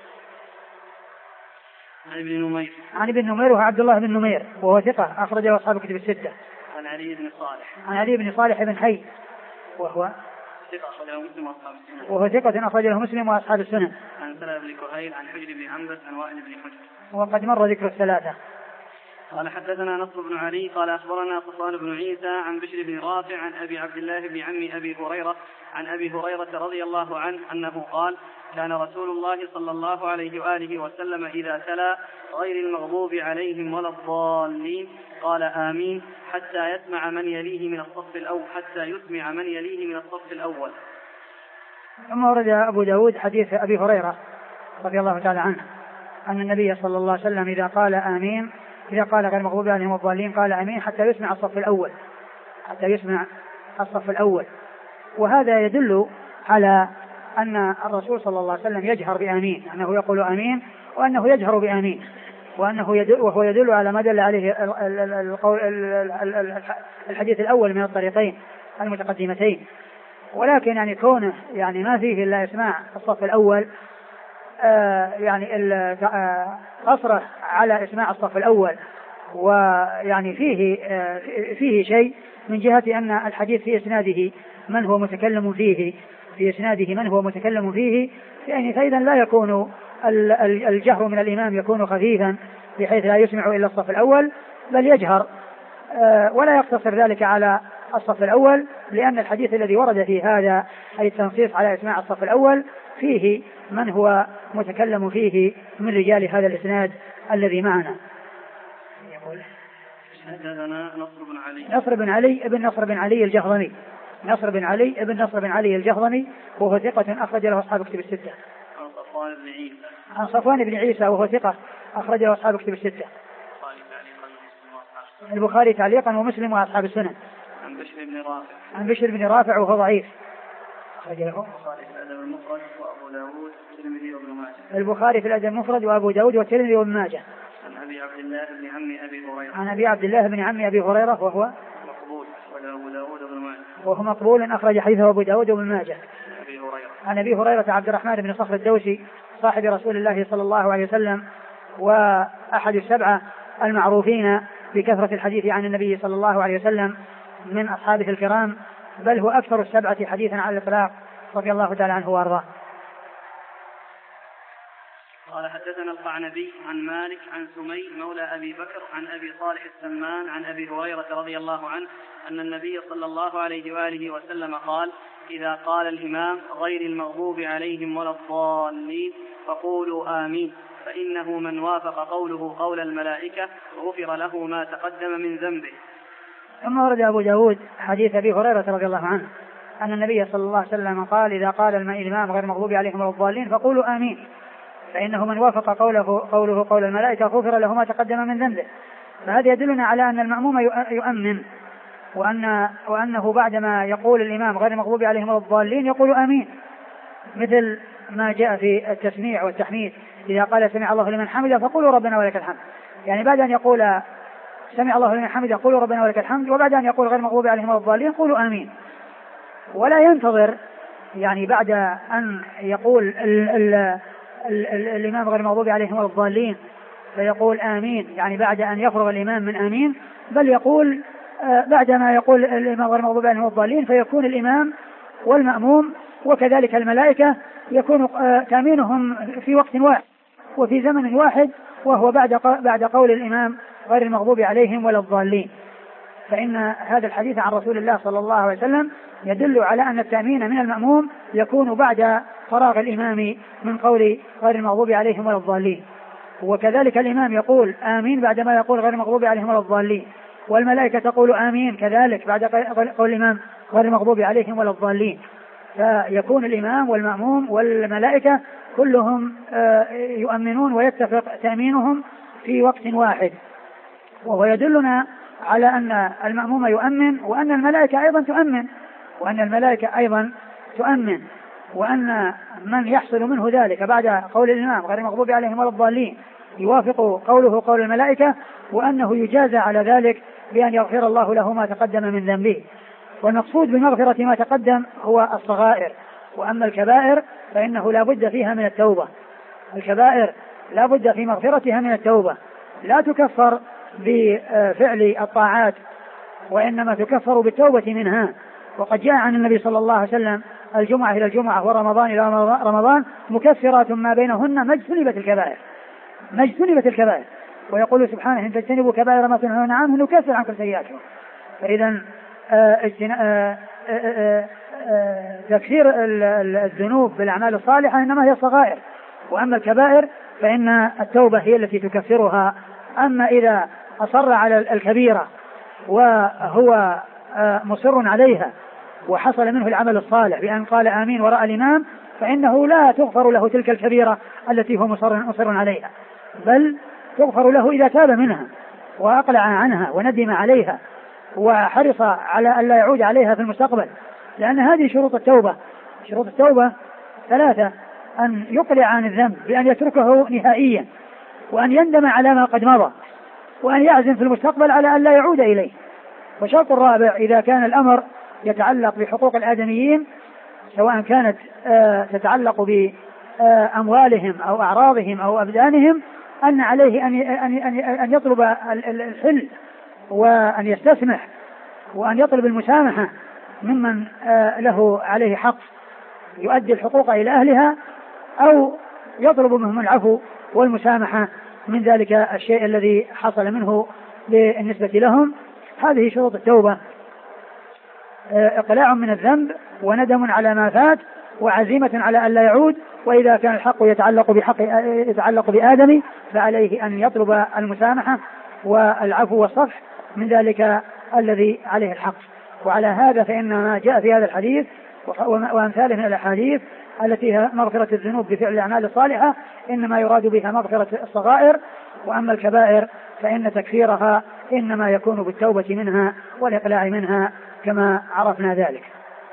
عن ابن نمير عن ابن نمير وهو عبد الله بن نمير وهو ثقة أخرجه أصحاب الكتب الستة. عن علي بن صالح عن علي بن صالح بن حي وهو ثقة أخرجه مسلم وأصحاب السنن وهو ثقة أخرجه مسلم وأصحاب السنن. عن سلام بن كهيل عن حجر بن عنبس عن وائل بن حجر وقد مر ذكر الثلاثة. قال حدثنا نصر بن علي قال أخبرنا صفوان بن عيسى عن بشر بن رافع عن أبي عبد الله بن عم أبي هريرة عن أبي هريرة رضي الله عنه أنه قال كان رسول الله صلى الله عليه وآله وسلم إذا تلا غير المغضوب عليهم ولا الضالين قال آمين حتى يسمع من يليه من الصف الأول حتى يسمع من يليه من الصف الأول. ثم ورد أبو داود حديث أبي هريرة رضي الله تعالى عنه أن النبي صلى الله عليه وسلم إذا قال آمين إذا قال غير المغضوب عليهم والضالين قال آمين حتى يسمع الصف الأول حتى يسمع الصف الأول. وهذا يدل على أن الرسول صلى الله عليه وسلم يجهر بآمين، أنه يقول آمين وأنه يجهر بآمين، وأنه يدل وهو يدل على ما دل عليه الحديث الأول من الطريقين المتقدمتين. ولكن يعني كونه يعني ما فيه إلا يسمع الصف الأول آه يعني قصره على إسماع الصف الأول، ويعني فيه آه فيه شيء من جهة أن الحديث في إسناده من هو متكلم فيه في إسناده من هو متكلم فيه يعني فإذا لا يكون الجهر من الإمام يكون خفيفا بحيث لا يسمع إلا الصف الأول، بل يجهر آه ولا يقتصر ذلك على الصف الأول، لأن الحديث الذي ورد في هذا أي التنصيص على إسماع الصف الأول فيه من هو متكلم فيه من رجال هذا الإسناد الذي معنا. يقول حدثنا نصر بن علي نصر بن علي ابن نصر بن علي الجهضمي نصر بن علي ابن نصر بن علي الجهضمي وهو ثقة أخرج له أصحاب كتب الستة. عن صفوان بن عيسى عن صفوان بن عيسى وهو ثقة أخرج له أصحاب كتب الستة. البخاري تعليقا ومسلم وأصحاب السنن. عن بشر بن رافع عن بشر بن رافع وهو ضعيف أخرج له البخاري في الأدب المفرد وأبو داود والترمذي وابن ماجه. البخاري في الأدب المفرد وأبو داود والترمذي وابن ماجه. عن أبي عبد الله بن عم أبي هريرة عن أبي عبد الله بن عم أبي هريرة وهو مقبول أخرجه أبو داود وابن ماجه. وهو مقبول أخرج حديثه أبو داود وابن ماجه. عن أبي هريرة عبد الرحمن بن صخر الدوسي صاحب رسول الله صلى الله عليه وسلم وأحد السبعة المعروفين بكثرة الحديث عن النبي صلى الله عليه وسلم من أصحابه الكرام، بل هو أكثر السبعة حديثا على الإطلاق رضي الله تعالى عنه وأرضاه. قال حدثنا القعنبي عن مالك عن سمي مولى أبي بكر عن أبي صالح السمان عن أبي هريرة رضي الله عنه أن النبي صلى الله عليه وآله وسلم قال: إذا قال الإمام غير المغضوب عليهم ولا الضالين فقولوا آمين، فإنه من وافق قوله قول الملائكة غفر له ما تقدم من ذنبه. ثم ورد أبو داود حديث أبي هريرة رضي الله عنه أن النبي صلى الله عليه وسلم قال: إذا قال الإمام غير المغضوب عليهم ولا الضالين فقولوا آمين، فإنه من وافق قوله, قوله قول الملائكة غفر له ما تقدم من ذنبه. فهذا يدلنا على أن المأموم يؤمن، وأن وأنه بعدما يقول الإمام غير المغضوب عليهم ولا الضالين يقول آمين، مثل ما جاء في التسميع والتحميد: إذا قال سمع الله لمن حمده فقولوا ربنا ولك الحمد. يعني بعد أن يقول سمع الله لمن حمده قولوا ربنا ولك الحمد، وبعد أن يقول غير المغضوب عليهم ولا الضالين قولوا آمين. ولا ينتظر يعني بعد أن يقول ال ال ال ال الإمام غير المغضوب عليهم ولا الضالين فيقول آمين، يعني بعد أن يفرغ الإمام من آمين، بل يقول بعدما يقول الإمام غير المغضوب عليهم ولا الضالين فيكون الإمام والمأموم وكذلك الملائكة يكون تأمينهم في وقت واحد وفي زمن واحد، وهو بعد بعد قول الإمام غير المغضوب عليهم ولا الضالين. فإن هذا الحديث عن رسول الله صلى الله عليه وسلم يدل على أن التأمين من المأموم يكون بعد فراغ الإمام من قول غير المغضوب عليهم ولا الضالين، وكذلك الإمام يقول آمين بعدما يقول غير المغضوب عليهم ولا الضالين، والملائكة تقول آمين كذلك بعد قول الإمام غير المغضوب عليهم ولا الضالين. فيكون الإمام والمأموم والملائكة كلهم يؤمنون ويتفق تأمينهم في وقت واحد، وهو يدلنا على أن المأموم يؤمن، وأن الملائكة أيضا تؤمن وأن الملائكة أيضا تؤمن وأن من يحصل منه ذلك بعد قول الإمام غير المغضوب عليهم ولا الضالين يوافق قوله قول الملائكة، وأنه يجازى على ذلك بأن يغفر الله له ما تقدم من ذنبه. والمقصود بمغفرة ما تقدم هو الصغائر، وأما الكبائر فإنه لا بد فيها من التوبة. الكبائر لا بد في مغفرتها من التوبة، لا تكفر بفعل الطاعات وإنما تكفر بالتوبة منها. وقد جاء عن النبي صلى الله عليه وسلم: الجمعة إلى الجمعة ورمضان إلى رمضان مكفرات ما بينهن ما اجتنبت الكبائر ما اجتنبت الكبائر ويقول سبحانه: إن تجتنبوا كبائر ما تنهون عنه نكفر عنكم سيئاتكم. فإذا تكفير الذنوب بالأعمال الصالحة إنما هي صغائر، وأما الكبائر فإن التوبة هي التي تكفرها. أما إذا أصر على الكبيرة وهو مصر عليها وحصل منه العمل الصالح بأن قال آمين ورأى الإمام، فإنه لا تغفر له تلك الكبيرة التي هو مصر, مصر عليها، بل تغفر له إذا تاب منها وأقلع عنها وندم عليها وحرص على أن لا يعود عليها في المستقبل، لأن هذه شروط التوبة. شروط التوبة ثلاثة: أن يقلع عن الذنب بأن يتركه نهائيا، وأن يندم على ما قد مضى، وأن يعزم في المستقبل على أن لا يعود إليه. وشرط الرابع: إذا كان الأمر يتعلق بحقوق الآدميين سواء كانت تتعلق بأموالهم أو أعراضهم أو أبدانهم، أن عليه أن يطلب الحل وأن يستسمح وأن يطلب المسامحة ممن له عليه حق، يؤدي الحقوق إلى أهلها، أو يطلب منهم العفو والمسامحة من ذلك الشيء الذي حصل منه بالنسبة لهم. هذه شروط التوبة: إقلاع من الذنب، وندم على ما فات، وعزيمة على أن لا يعود. وإذا كان الحق يتعلق بحق يتعلق بآدم فعليه أن يطلب المسامحة والعفو والصفح من ذلك الذي عليه الحق. وعلى هذا فإن ما جاء في هذا الحديث وأمثاله من الأحاديث التي هي مغفرة الذنوب بفعل الأعمال الصالحة إنما يراد بها مغفرة الصغائر، وأما الكبائر فإن تكفيرها إنما يكون بالتوبة منها والإقلاع منها كما عرفنا ذلك.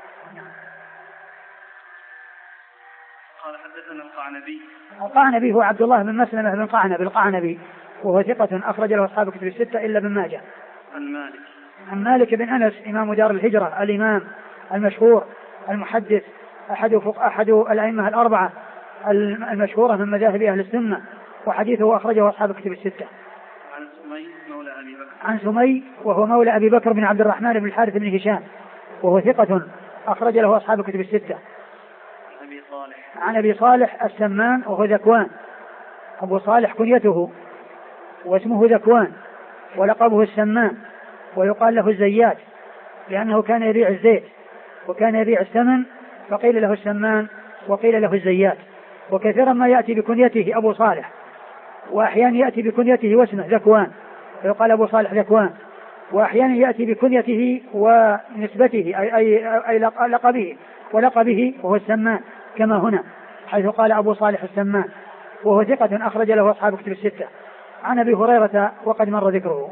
قال حدثنا القعنبي. القعنبي هو عبد الله بن مسلمة بن قعنب القعنبي، وهو ثقة أخرج له أصحاب كتب الستة إلا ابن ماجه. عن مالك. عن مالك بن أنس إمام دار الهجرة الإمام المشهور المحدث أحد أحد الأئمة الأربعة المشهورة من مذاهب أهل السنة، وحديثه أخرجه أصحاب الكتب الستة. عن سمي مولى أبي بكر عن سمي وهو مولى أبي بكر بن عبد الرحمن بن الحارث بن هشام، وهو ثقة أخرج له أصحاب الكتب الستة. عن أبي صالح عن أبي صالح السمان وهو ذكوان، أبو صالح كنيته واسمه ذكوان ولقبه السمان، ويقال له الزيات لأنه كان يبيع الزيت وكان يبيع السمن، فقيل له السمان وقيل له الزيات. وكثيرا ما يأتي بكنيته أبو صالح، وأحيانا يأتي بكنيته واسمه ذكوان فيقال أبو صالح ذكوان، وأحيانا يأتي بكنيته ونسبته أي, أي, أي لقبه ولقبه وهو السمان كما هنا حيث قال أبو صالح السمان، وهو ثقة أخرج له أصحاب كتب الستة. عن أبي هريرة وقد مر ذكره.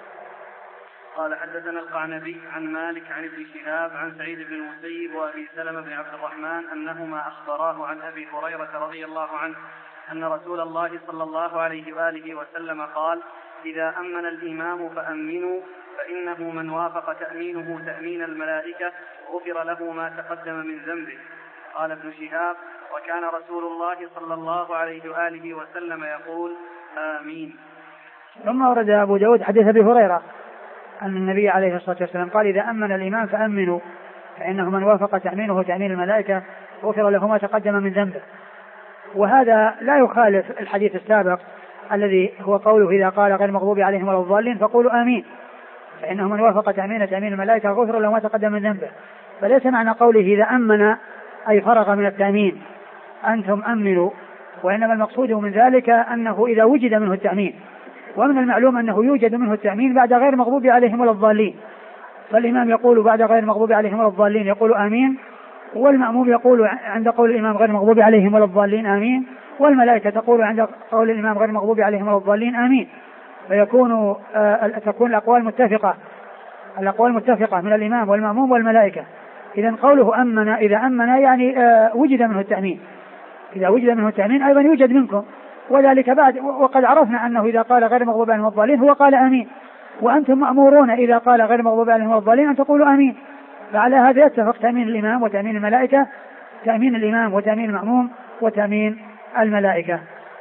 قال حدثنا القعنبي عن مالك عن ابن شهاب عن سعيد بن المسيب وأبي سلمة بن عبد الرحمن أنهما أخبراه عن أبي هريرة رضي الله عنه أن رسول الله صلى الله عليه وآله وسلم قال: إذا أمن الإمام فأمنوا، فإنه من وافق تأمينه تأمين الملائكة غفر له ما تقدم من ذنبه. قال ابن شهاب: وكان رسول الله صلى الله عليه وآله وسلم يقول: آمين. ثم ورد أبو داود حديث أبي هريرة أن النبي عليه الصلاة والسلام قال: إذا أمن الإمام فأمنوا، فإنه من وافق تأمينه تأمين الملائكة غفر له ما تقدم من ذنبه. وهذا لا يخالف الحديث السابق الذي هو قوله: إذا قال غير المغضوب عليهم ولا الضالين فقولوا آمين، فإنه من وافق تأمين تأمين الملائكة غفر له ما تقدم من ذنبه. فليس معنى قوله إذا أمن أي فرغ من التأمين أنتم أمنوا، وإنما المقصود من ذلك أنه إذا وجد منه التأمين، ومن المعلوم أنه يوجد منه التأمين بعد غير المغضوب عليهم ولا الضالين، فالإمام يقول بعد غير المغضوب عليهم ولا الضالين يقول آمين، والمأموم يقول عند قول الإمام غير المغضوب عليهم ولا الضالين آمين، والملائكة تقول عند قول الإمام غير المغضوب عليهم ولا الضالين آمين. فيكون آه تكون الأقوال متفقة الأقوال متفقة من الإمام والمأموم والملائكة. إذن قوله أمن إذا أمن يعني آه وجد منه التأمين، إذا وجد منه التأمين أيضا يوجد منكم، وذلك بعد وقد عرفنا أنه إذا قال غير المغضوب عليهم ولا الضالين هو قال آمين، وأنتم مأمورون إذا قال غير المغضوب عليهم ولا الضالين أن تقولوا آمين. فعلى هذا يتفق تأمين الإمام وتأمين الملائكة، تأمين الإمام وتأمين المأموم وتأمين الملائكة.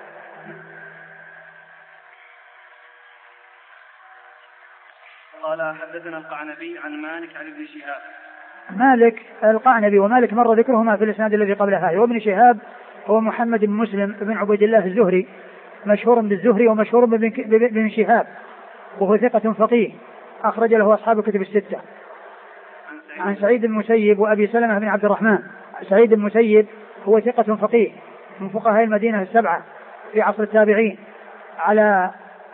قال حدثنا القعنبي عن مالك عن ابن شهاب. مالك القعنبي ومالك مر ذكرهما في الإسناد الذي قبل هذا. وابن شهاب هو محمد بن مسلم بن عبيد الله الزهري، مشهور بالزهري ومشهور بن شهاب، وهو ثقة فقيه أخرج له أصحاب الكتب الستة. عن سعيد بن المسيب وأبي سلمة بن عبد الرحمن. سعيد بن المسيب هو ثقة فقيه من فقهاء المدينة السبعة في عصر التابعين، على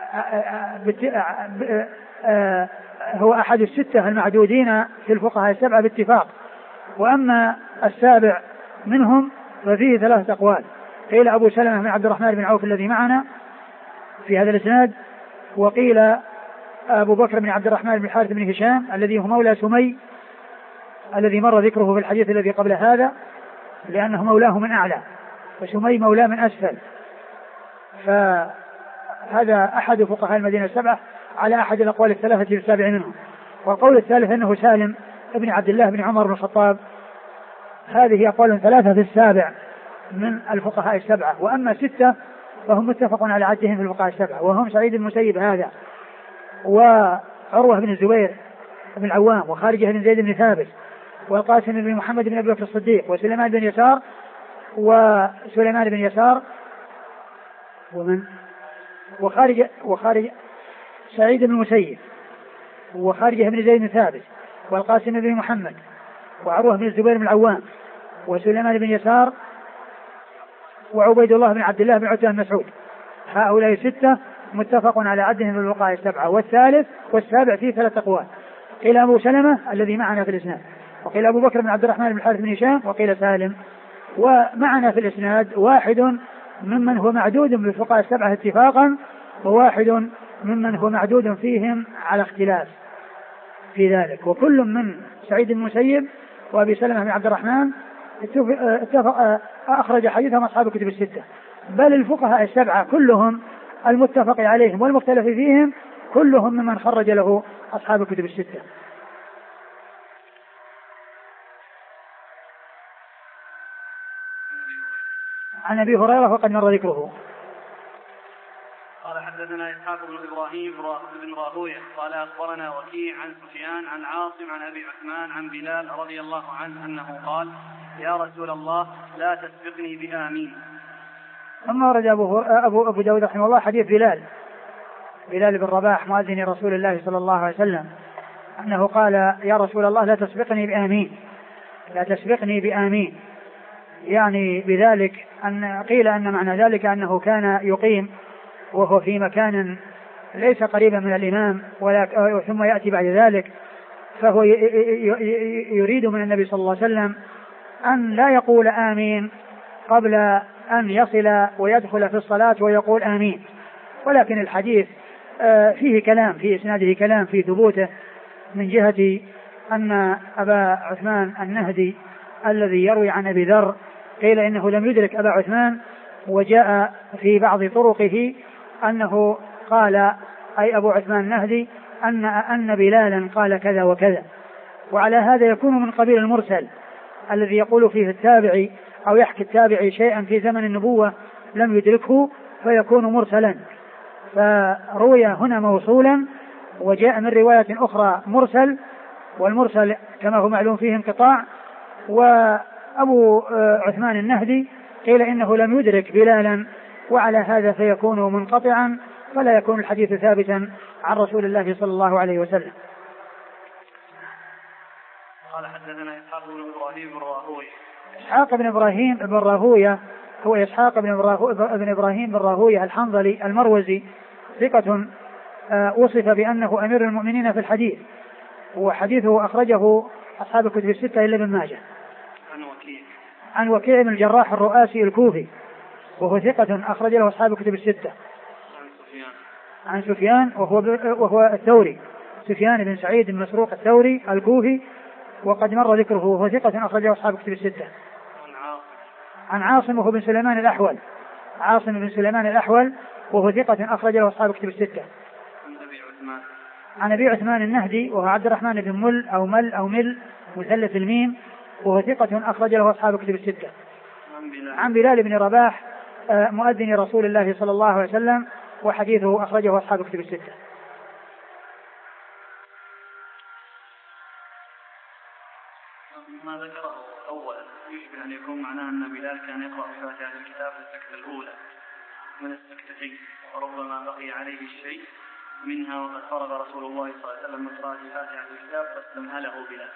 هو أحد الستة المعدودين في الفقهاء السبعة باتفاق. وأما السابع منهم ففيه ثلاثة أقوال، قيل أبو سلمة بن عبد الرحمن بن عوف الذي معنا في هذا الإسناد، وقيل أبو بكر بن عبد الرحمن بن الحارث بن هشام الذي هو مولى سمي الذي مر ذكره في الحديث الذي قبل هذا، لأنه مولاه من أعلى وسمي مولاه من أسفل، فهذا أحد فقهاء المدينة السبعة على أحد الأقوال الثلاثة في السابع منهم. والقول الثالث أنه سالم ابن عبد الله بن عمر بن الخطاب. هذه أقوال ثلاثة في السابع من الفقهاء السبعة. وأما ستة فهم متفق على عدهم في الفقهاء السبعة، وهم سعيد المسيب هذا، وعروة بن الزبير بن العوام، وخارجة بن زيد بن ثابت، والقاسم بن محمد بن أبي بكر الصديق، وسليمان بن يسار وسليمان بن يسار ومن وخارج وخارج سعيد بن المسيب، وخارجة بن زيد بن ثابت، والقاسم بن محمد، وعروة بن الزبير بن العوام، وسليمان بن يسار، وعبيد الله بن عبد الله بن عتبة بن مسعود. هؤلاء ستة متفق على عدهم في الوقائع السبعة. والثالث والسابع فيه ثلاث أقوال، قيل أبو سلمة الذي معنا في الإسناد، وقيل أبو بكر بن عبد الرحمن بن الحارث بن هشام، وقيل سالم. ومعنا في الإسناد واحد ممن هو معدود بالفقهاء السبعة اتفاقا، وواحد ممن هو معدود فيهم على اختلاف في ذلك. وكل من سعيد المسيب وأبي سلمة بن عبد الرحمن اتفق أخرج حديثهم أصحاب الكتب الستة، بل الفقهاء السبعة كلهم المتفق عليهم والمختلف فيهم كلهم ممن خرج له أصحاب الكتب الستة. عن أبي هريرة وقد مر ذكره. قال حدثنا إسحاق بن إبراهيم بن راهويه قال أخبرنا وكيع عن سفيان عن عاصم عن أبي عثمان عن بلال رضي الله عنه أنه قال يا رسول الله لا تسبقني بآمين. ثم ورد أبو, أبو, أبو داود رحمه الله حديث بلال بلال بن رباح مؤذن رسول الله صلى الله عليه وسلم أنه قال يا رسول الله لا تسبقني بآمين لا تسبقني بآمين، يعني بذلك أن قيل أن معنى ذلك أنه كان يقيم وهو في مكان ليس قريبا من الإمام ولا ثم يأتي بعد ذلك، فهو يريد من النبي صلى الله عليه وسلم أن لا يقول آمين قبل أن يصل ويدخل في الصلاة ويقول آمين. ولكن الحديث فيه كلام في إسناده كلام في ثبوته من جهة أن أبا عثمان النهدي الذي يروي عن أبي ذر قيل إنه لم يدرك أبا عثمان، وجاء في بعض طرقه أنه قال أي أبو عثمان النهدي أن أن بلالا قال كذا وكذا. وعلى هذا يكون من قبيل المرسل الذي يقول فيه التابعي أو يحكي التابعي شيئا في زمن النبوة لم يدركه فيكون مرسلا، فروي هنا موصولا وجاء من رواية أخرى مرسل، والمرسل كما هو معلوم فيه انقطاع. وأبو عثمان النهدي قيل إنه لم يدرك بلالا، وعلى هذا فيكون منقطعا فلا يكون الحديث ثابتا عن رسول الله صلى الله عليه وسلم. قال حدثنا إسحاق بن إبراهيم بن راهويه. إسحاق بن إبراهيم بن راهويه هو إسحاق بن إبراهيم بن راهويه الحنظلي المروزي ثقة وصف بأنه أمير المؤمنين في الحديث، وحديثه أخرجه أصحاب الكتب الستة إلا ابن ماجه. عن وكيع عن وكيع بن الجراح الرؤاسي الكوفي وهو ثقة أخرج له أصحاب الكتب الستة. عن سفيان عن سفيان وهو وهو الثوري سفيان بن سعيد بن مسروق الثوري الكوفي وقد مر ذكره وهو ثقة أخرجه أصحاب الكتب الستة. عن عاصم عن عاصم وهو بن سليمان الأحول عاصم بن سليمان الأحول وهو ثقة أخرج له أصحاب الكتب الستة. عن أبي عثمان عن أبي عثمان النهدي وهو عبد الرحمن بن مل أو مل أو مل مثلث الميم وهو ثقة أخرج له أصحاب الكتب الستة. عن بلال, عن بلال بن رباح مؤذن رسول الله صلى الله عليه وسلم وحديثه أخرجه أصحاب الكتب الستة. ما ذكره أولا يشبه أن يكون معناه أن بلال كان يقرأ فاتحة الكتاب في السكتة الأولى من السكتتين وربما بقي عليه الشيء منها وقد فرغ رسول الله صلى الله عليه وسلم من قراءة فاتحة الكتاب فاستمهله بلال.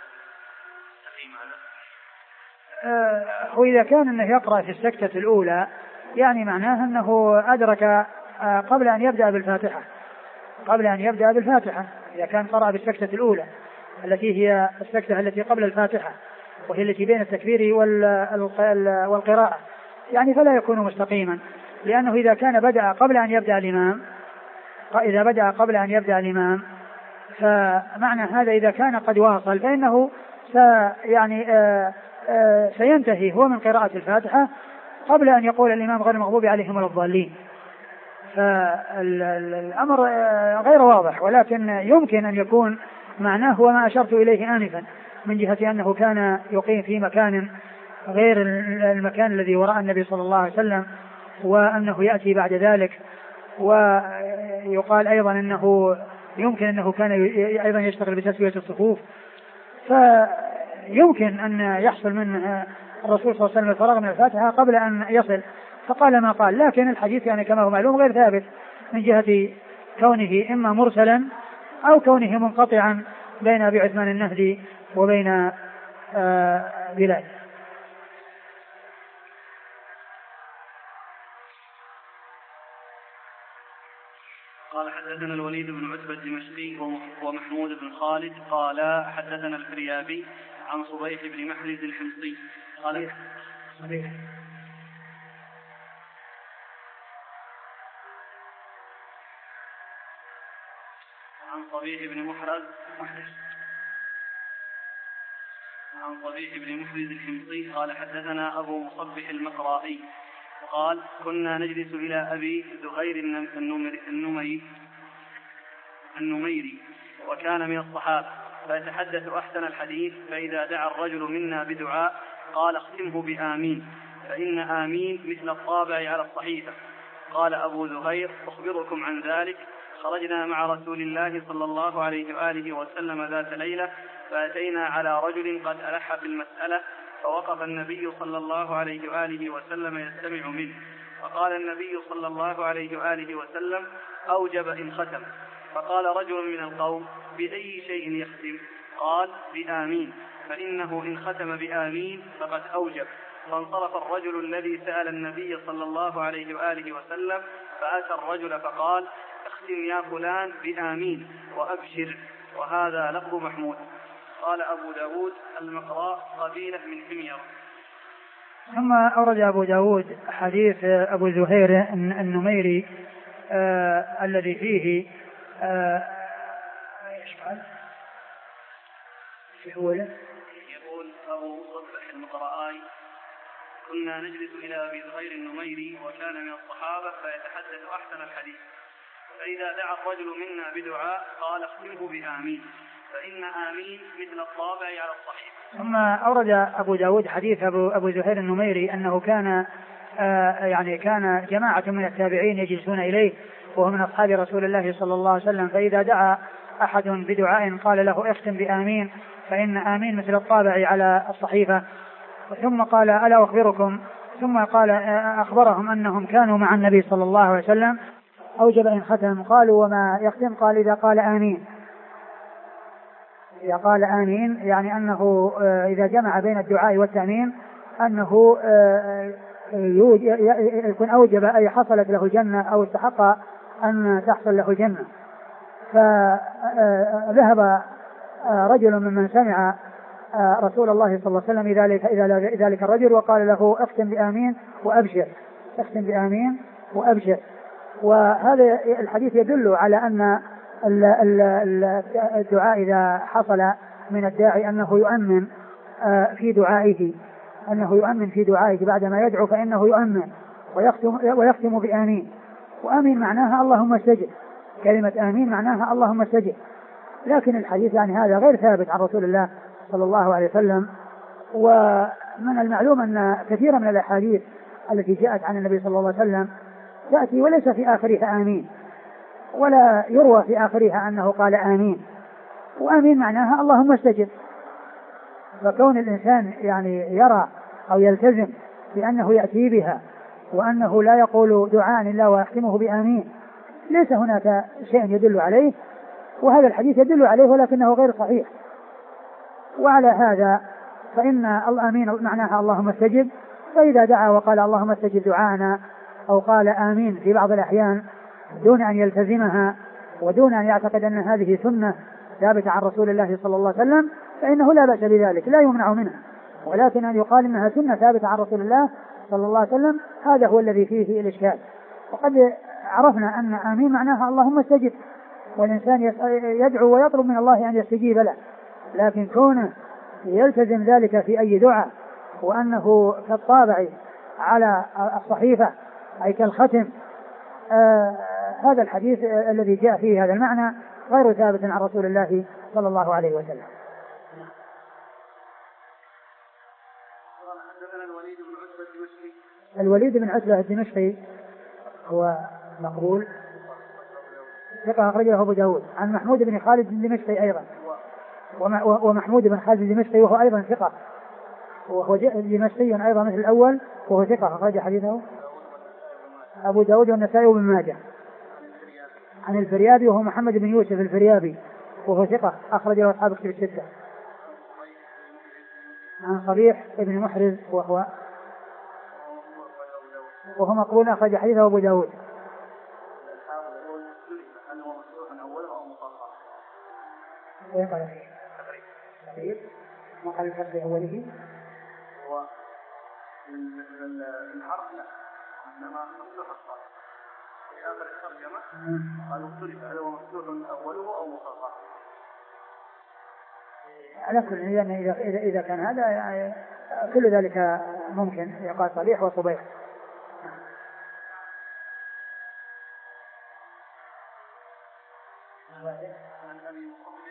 أه وإذا كان أنه يقرأ في السكتة الأولى يعني معناه أنه أدرك أه قبل أن يبدأ بالفاتحة قبل أن يبدأ بالفاتحة إذا كان قرأ بالسكتة الأولى التي هي السكتة التي قبل الفاتحة وهي التي بين التكبير والقراءة يعني فلا يكون مستقيما، لأنه إذا كان بدأ قبل أن يبدأ الإمام إذا بدأ قبل أن يبدأ الإمام فمعنى هذا إذا كان قد واصل فإنه يعني آآ آآ سينتهي هو من قراءة الفاتحة قبل أن يقول الإمام غير المغضوب عليهم ولا الضالين. فالأمر غير واضح، ولكن يمكن أن يكون معناه هو ما أشرت إليه آنفا من جهة أنه كان يقيم في مكان غير المكان الذي وراء النبي صلى الله عليه وسلم، وأنه يأتي بعد ذلك. ويقال أيضا أنه يمكن أنه كان أيضا يشتغل بتسوية الصفوف، فيمكن أن يحصل من الرسول صلى الله عليه وسلم الفراغ من الفاتحة قبل أن يصل فقال ما قال. لكن الحديث يعني كما هو معلوم غير ثابت من جهة كونه إما مرسلا أو كونه منقطعا بين أبي عثمان النهدي وبين بلال. قال حدثنا الوليد بن عتبة الدمشقي ومحمود بن خالد قال حدثنا الفريابي عن صبيح بن محرز الحمصي قال صبيح عن صبيح بن محرز عن صبيح بن محرز الحمصي قال حدثنا أبو مصبح المقرائي قال كنا نجلس إلى أبي زهير النميري النميري وكان من الصحابة فيتحدث أحسن الحديث، فإذا دعا الرجل منا بدعاء قال اختمه بآمين، فإن آمين مثل الطابع على الصحيفة. قال أبو زهير أخبركم عن ذلك. خرجنا مع رسول الله صلى الله عليه وآله وسلم ذات ليلة فأتينا على رجل قد ألح في المسألة، فوقف النبي صلى الله عليه وآله وسلم يستمع منه، فقال النبي صلى الله عليه وآله وسلم أوجب إن ختم. فقال رجل من القوم بأي شيء يختم؟ قال بآمين، فإنه إن ختم بآمين فقد أوجب. فانصرف الرجل الذي سأل النبي صلى الله عليه وآله وسلم فأتى الرجل فقال اختم يا فلان بآمين وأبشر. وهذا لفظ محمود. قال أبو داود المقراء قبيلة من حمير. ثم أورد أبو داود حديث أبو زهير النميري آه الذي فيه آه في أوله يقول أبو صبح المقرآي كنا نجلس إلى أبي زهير النميري وكان من الصحابة فيتحدث أحسن الحديث، فإذا دعا الرجل منا بدعاء قال اختمه بآمين، فإن آمين مثل الطابع على الصحيح. ثم أورد أبو داود حديث أبو, أبو زهير النميري أنه كان آه يعني كان جماعة من التابعين يجلسون إليه وهو من أصحاب رسول الله صلى الله عليه وسلم، فإذا دعا أحد بدعاء قال له اختم بآمين، فإن آمين مثل الطابع على الصحيفة. ثم قال ألا أخبركم، ثم قال أخبرهم أنهم كانوا مع النبي صلى الله عليه وسلم أوجب إن ختم. قالوا وما يختم؟ قال إذا قال آمين. إذا قال آمين يعني أنه إذا جمع بين الدعاء والتأمين أنه يكون أوجب أي حصلت له جنة أو استحق أن تحصل له جنة. فذهب رجل ممن سمع رسول الله صلى الله عليه وسلم إلى ذلك الرجل وقال له اختم بآمين وأبشر، اختم بآمين وأبشر. وهذا الحديث يدل على أن الدعاء إذا حصل من الداعي أنه يؤمن في دعائه، أنه يؤمن في دعائه بعدما يدعو فإنه يؤمن ويختم, ويختم بآمين. وآمين معناها اللهم استجب، كلمة آمين معناها اللهم استجب. لكن الحديث يعني هذا غير ثابت عن رسول الله صلى الله عليه وسلم. ومن المعلوم أن كثيرا من الأحاديث التي جاءت عن النبي صلى الله عليه وسلم تأتي وليس في آخرها آمين، ولا يروى في آخرها أنه قال آمين، وآمين معناها اللهم استجب. فكون الإنسان يعني يرى أو يلتزم بأنه يأتي بها وأنه لا يقول دعاء إلا ويختمه بآمين ليس هناك شيء يدل عليه، وهذا الحديث يدل عليه ولكنه غير صحيح. وعلى هذا فإن الآمين معناها اللهم استجب، فإذا دعا وقال اللهم استجب دعانا أو قال آمين في بعض الأحيان دون أن يلتزمها ودون أن يعتقد أن هذه سنة ثابتة عن رسول الله صلى الله عليه وسلم فإنه لا بأس بذلك، لا يمنع منها. ولكن أن يقال إنها سنة ثابتة عن رسول الله صلى الله عليه وسلم هذا هو الذي فيه الإشكال. وقد عرفنا أن آمين معناها اللهم استجب، والإنسان يدعو ويطلب من الله أن يستجيب له، لكن كونه يلتزم ذلك في أي دعاء وأنه كالطابع على الصحيفة أي كالختم، آه هذا الحديث الذي جاء فيه هذا المعنى غير ثابت عن رسول الله صلى الله عليه وسلم. الوليد بن عتبة الدمشقي هو مقبول ثقة أخرجه أبو داود، عن محمود بن خالد الدمشقي أيضا، ومحمود بن خالد الدمشقي وهو أيضا ثقة، وهو دمشقي أيضا مثل الأول وهو ثقة أخرج حديثه أبو داود والنسائي وابن ماجه. عن الفريابي وهو محمد بن يوسف الفريابي وهو ثقة أخرجه أصحاب كتب الستة. عن صبيح بن محرز وهو وهو مقبول أخرج حديثه أبو داود. ايه قال فيه ما قال الفرق أوله هو الحرف لا إنما مفتوح الصاد في آخر الترجمة قالوا اختلف هل هو مفتوح أوله أو مخفف. على كل يعني إذا إذا إذا كان هذا يعني كل ذلك ممكن يقال صبيح وصبيح. عن أبي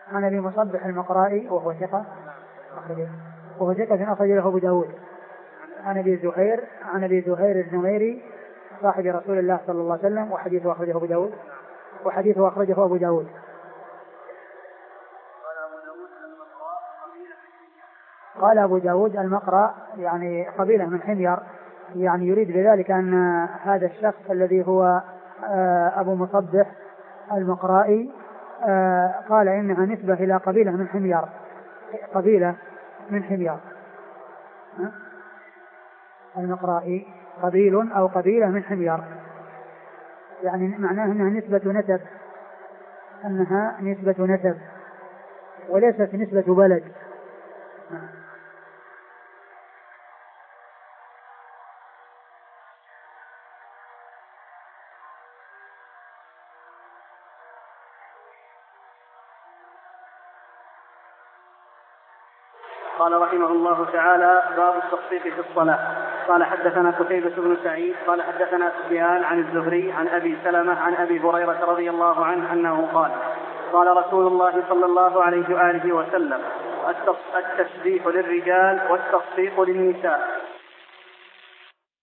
عن أبي مصبح المقرائي وهو ثقة وهو ثقة أخرج له أبو داود عن أبي زهير عن أبي زهير النميري صاحب رسول الله صلى الله عليه وسلم وحديثه أخرجه أبو داود وحديثه أخرجه أبو داود. قال أبو داود المقرأ يعني قبيلة من حمير، يعني يريد بذلك أن هذا الشخص الذي هو أبو مصبح المقرائي قال إنها نسبة إلى قبيلة من حمير، قبيلة من حمير. المقرائي قبيل أو قبيلة من حمير، يعني معناه أنها نسبة نسب، أنها نسبة نسب وليست نسبة بلد. قال رحمه الله تعالى: باب التصفيق في الصلاة. قال حدثنا قتيبة بن سعيد قال حدثنا سفيان عن الزهري عن أبي سلمة عن أبي هريرة رضي الله عنه أنه قال: قال رسول الله صلى الله عليه وآله وسلم: التسبيح للرجال والتصفيق للنساء.